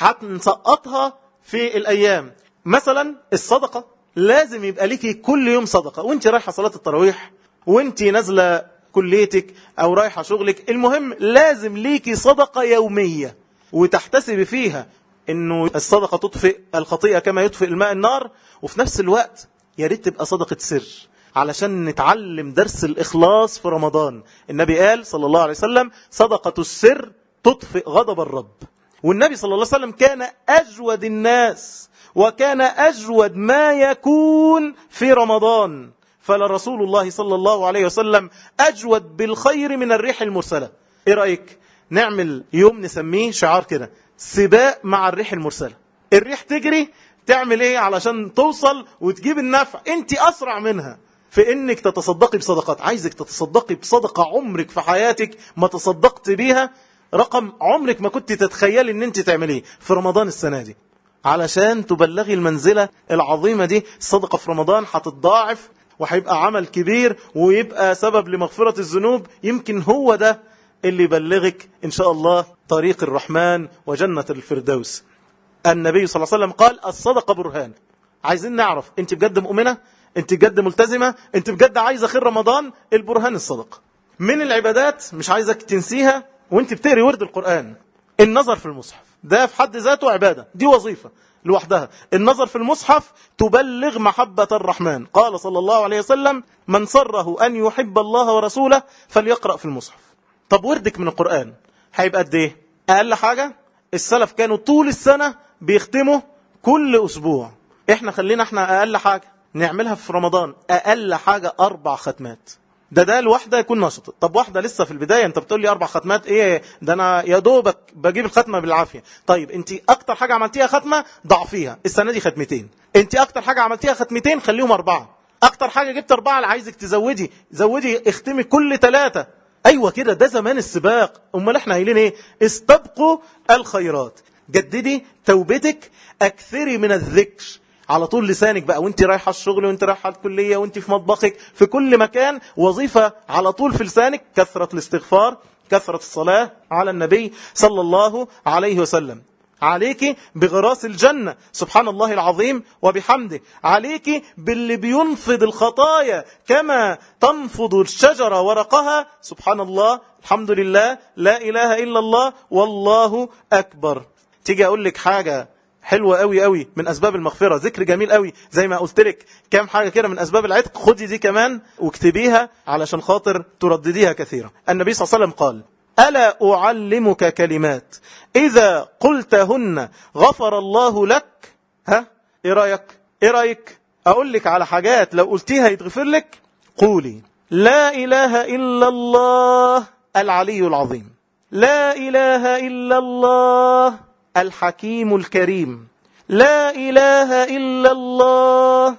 S1: هنسقطها في الأيام، مثلا الصدقة. لازم يبقى ليكي كل يوم صدقة، وانت رايحة صلاة التراويح وانت نازلة كليتك أو رايحة شغلك، المهم لازم ليكي صدقة يومية وتحتسب فيها انه الصدقة تطفئ الخطيئة كما يطفئ الماء النار. وفي نفس الوقت يا ريت تبقى صدقة سر علشان نتعلم درس الإخلاص في رمضان. النبي قال صلى الله عليه وسلم صدقة السر تطفئ غضب الرب. والنبي صلى الله عليه وسلم كان أجود الناس وكان أجود ما يكون في رمضان، فلرسول الله صلى الله عليه وسلم أجود بالخير من الريح المرسلة. إيه رأيك نعمل يوم نسميه شعار كده سباق مع الريح المرسلة؟ الريح تجري تعمل ايه علشان توصل وتجيب النفع؟ انت أسرع منها في انك تتصدقي بصدقات. عايزك تتصدقي بصدقة عمرك في حياتك ما تصدقت بيها، رقم عمرك ما كنت تتخيلي ان انت تعمليه في رمضان السنة دي علشان تبلغي المنزلة العظيمة دي. الصدقة في رمضان هتتضاعف وهيبقى عمل كبير ويبقى سبب لمغفرة الذنوب. يمكن هو ده اللي يبلغك إن شاء الله طريق الرحمن وجنة الفردوس. النبي صلى الله عليه وسلم قال الصدقة برهان. عايزين نعرف انت بجد مؤمنة، انت بجد ملتزمة، انت بجد عايزة خير رمضان. البرهان الصدقة. من العبادات مش عايزك تنسيها وانت بتقري ورد القرآن النظر في المصحف. ده في حد ذاته عبادة، دي وظيفة لوحدها. النظر في المصحف تبلغ محبة الرحمن. قال صلى الله عليه وسلم من سره أن يحب الله ورسوله فليقرأ في المصحف. طب وردك من القرآن هيبقى قد ايه؟ أقل حاجة السلف كانوا طول السنة بيختموا كل أسبوع. احنا خلينا احنا أقل حاجة نعملها في رمضان، أقل حاجة أربع ختمات. ده ده الواحدة يكون نشط. طب واحدة لسه في البداية انت بتقول لي أربع ختمات ايه؟ ده أنا يا دوبك بجيب الختمة بالعافية. طيب انت أكتر حاجة عملتيها ختمة ضعفيها السنة دي ختمتين. انت أكتر حاجة عملتيها ختمتين خليهم أربعة. أكتر حاجة جبت أربعة اللي عايزك تزودي زودي اختمي كل ثلاثة. أيوة كده، ده زمان السباق. أمال احنا قايلين ايه؟ استبقوا الخيرات. جددي توبتك، أكثري من الذكر على طول لسانك بقى وانت رايحة الشغل وانت رايحة الكلية وانت في مطبخك في كل مكان. وظيفة على طول في لسانك كثرة الاستغفار، كثرة الصلاة على النبي صلى الله عليه وسلم. عليك بغراس الجنة سبحان الله العظيم وبحمده. عليك باللي بينفض الخطايا كما تنفض الشجرة ورقها. سبحان الله، الحمد لله، لا إله إلا الله، والله أكبر. تيجي أقول لك حاجة حلوة قوي قوي من أسباب المغفرة، ذكر جميل قوي زي ما قلت لك كام حاجة كده من أسباب العتق. خدي دي كمان واكتبيها علشان خاطر تردديها كثيرا. النبي صلى الله عليه وسلم قال ألا أعلمك كلمات إذا قلتهن غفر الله لك؟ ها إيه رأيك؟ إيه رأيك أقول لك على حاجات لو قلتيها يتغفر لك؟ قولي لا إله إلا الله العلي العظيم، لا إله إلا الله الحكيم الكريم، لا إله إلا الله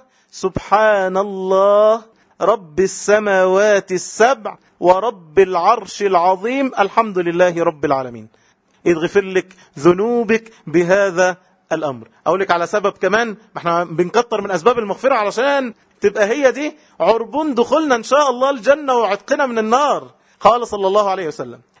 S1: سبحان الله رب السماوات السبع ورب العرش العظيم الحمد لله رب العالمين. يتغفر لك ذنوبك بهذا الأمر. أقول لك على سبب كمان، ما احنا بنكتر من أسباب المغفرة علشان تبقى هي دي عربون دخولنا إن شاء الله الجنة وعتقنا من النار. قال صلى الله عليه وسلم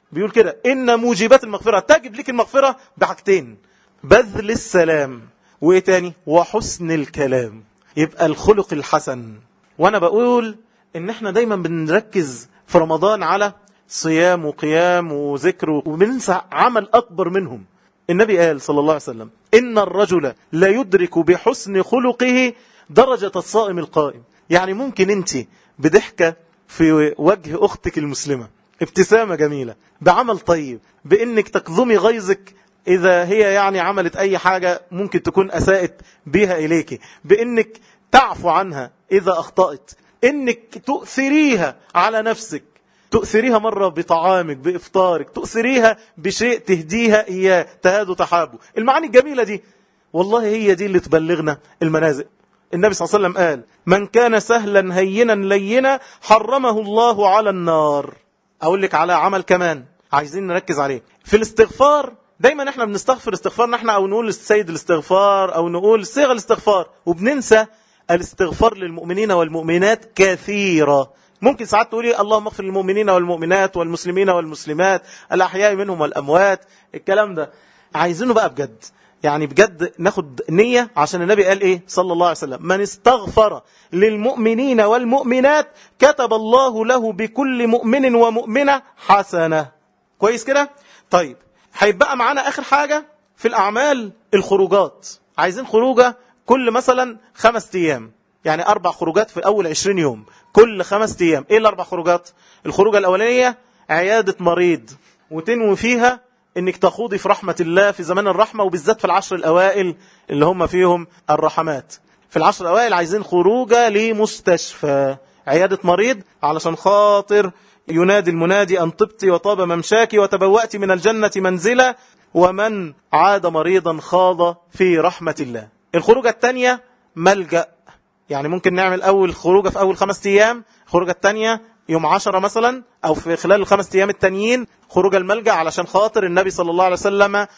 S1: بيقول كده إن موجبات المغفرة، تجب لك المغفرة بحاجتين: بذل السلام، وإيه تاني؟ وحسن الكلام. يبقى الخلق الحسن. وأنا بقول إن احنا دايما بنركز في رمضان على صيام وقيام وذكر، وبننسى عمل أكبر منهم. النبي قال صلى الله عليه وسلم: إن الرجل لا يدرك بحسن خلقه درجة الصائم القائم. يعني ممكن انت بضحكة في وجه أختك المسلمة، ابتسامة جميلة، بعمل طيب، بإنك تكظمي غيظك إذا هي يعني عملت أي حاجة ممكن تكون أساءت بها إليك، بإنك تعفو عنها إذا أخطأت، إنك تؤثريها على نفسك، تؤثريها مرة بطعامك، بإفطارك، تؤثريها بشيء تهديها إياه، تهادوا تحابوا. المعاني الجميلة دي والله هي دي اللي تبلغنا المنازل. النبي صلى الله عليه وسلم قال: من كان سهلا هينا لينا حرمه الله على النار. أقول لك على عمل كمان عايزين نركز عليه في الاستغفار. دايما احنا بنستغفر استغفارنا احنا، او نقول السيد الاستغفار، او نقول صيغ الاستغفار، وبننسى الاستغفار للمؤمنين والمؤمنات كثيرة. ممكن ساعات تقولي اللهم اغفر للمؤمنين والمؤمنات والمسلمين والمسلمات الأحياء منهم والأموات. الكلام ده عايزينه بقى بجد، يعني بجد ناخد نية، عشان النبي قال ايه صلى الله عليه وسلم: من استغفر للمؤمنين والمؤمنات كتب الله له بكل مؤمن ومؤمنة حسنة. كويس كده؟ طيب هيبقى معانا آخر حاجة في الأعمال الخروجات. عايزين خروجة كل مثلا خمس أيام، يعني أربع خروجات في أول عشرين يوم، كل خمس أيام. إيه الأربع خروجات؟ الخروجة الأولانية عيادة مريض، وتنوي فيها إنك تخوضي في رحمة الله في زمان الرحمة، وبالذات في العشر الأوائل اللي هم فيهم الرحمات. في العشر الأوائل عايزين خروجة لمستشفى، عيادة مريض، علشان خاطر ينادي المنادي أن طبت وطاب ممشاك وتبوأت من الجنة منزلا، ومن عاد مريضا خاض في رحمة الله. الخروجة الثانية ملجأ، يعني ممكن نعمل أول خروجة في أول خمس أيام، خروجة الثانية يوم عشرة مثلا، أو في خلال الخمس أيام التانيين خروج الملجأ، علشان خاطر النبي صلى الله عليه وسلم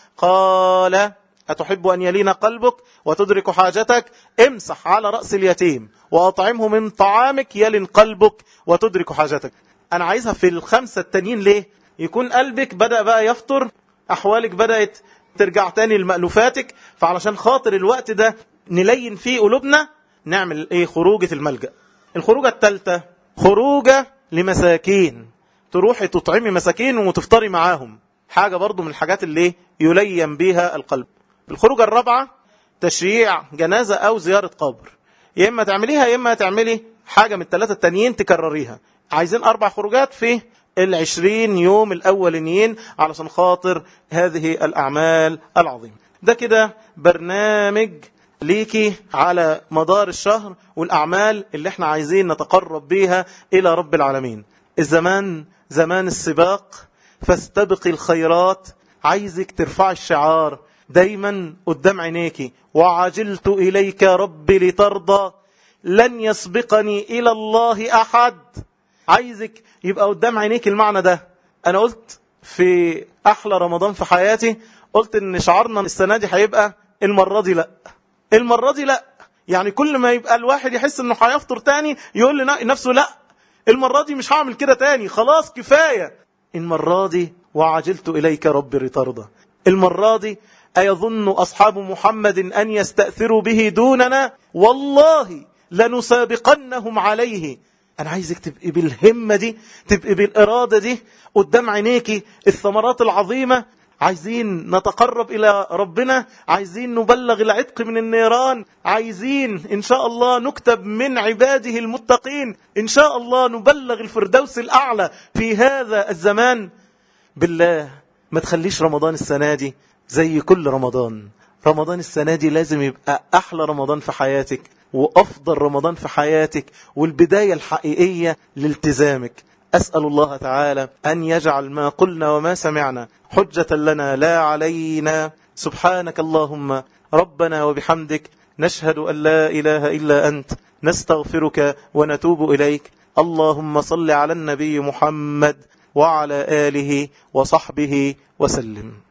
S1: قال: أتحب أن يلين قلبك وتدرك حاجتك؟ امسح على رأس اليتيم وأطعمه من طعامك يلين قلبك وتدرك حاجتك. أنا عايزها في الخمسة التانيين. ليه؟ يكون قلبك بدأ بقى يفطر، أحوالك بدأت ترجع تاني لمألوفاتك، فعلشان خاطر الوقت ده نلين فيه قلوبنا نعمل ايه؟ خروجة الملجأ. الخروجة الثالثة خروجة لمساكين، تروحي تطعمي مساكين وتفطري معاهم، حاجة برضو من الحاجات اللي يلين بيها القلب. الخروجة الرابعة تشييع جنازة أو زيارة قبر، يا إما تعمليها يا إما تعملي حاجة من الثلاثة التانيين تكرريها. عايزين أربع خروجات في العشرين يوم الأولين علشان خاطر هذه الأعمال العظيمة. ده كده برنامج ليكي على مدار الشهر، والأعمال اللي احنا عايزين نتقرب بيها إلى رب العالمين. الزمان زمان السباق، فاستبقي الخيرات. عايزك ترفع الشعار دايما قدام عينيكي: وعجلت إليك ربي لترضى، لن يسبقني إلى الله أحد. عايزك يبقى قدام عينيك المعنى ده. أنا قلت في أحلى رمضان في حياتي، قلت إن شعارنا السنة دي هيبقى المرة دي لأ، المرة دي لأ. يعني كل ما يبقى الواحد يحس إنه هيفطر تاني يقول لنفسه لأ، المرة دي مش هعمل كده تاني، خلاص كفاية. المرة دي وعجلت إليك ربي لترضى. المرة دي أيظن أصحاب محمد أن يستأثروا به دوننا؟ والله لنسابقنهم عليه. أنا عايزك تبقي بالهمة دي، تبقي بالإرادة دي، قدام عينيكي الثمرات العظيمة. عايزين نتقرب إلى ربنا، عايزين نبلغ العتق من النيران، عايزين إن شاء الله نكتب من عباده المتقين، إن شاء الله نبلغ الفردوس الأعلى في هذا الزمان. بالله ما تخليش رمضان السنة دي زي كل رمضان. رمضان السنة دي لازم يبقى أحلى رمضان في حياتك، وأفضل رمضان في حياتك، والبداية الحقيقية لالتزامك. أسأل الله تعالى أن يجعل ما قلنا وما سمعنا حجة لنا لا علينا. سبحانك اللهم ربنا وبحمدك، نشهد أن لا إله إلا أنت، نستغفرك ونتوب إليك. اللهم صل على النبي محمد وعلى آله وصحبه وسلم.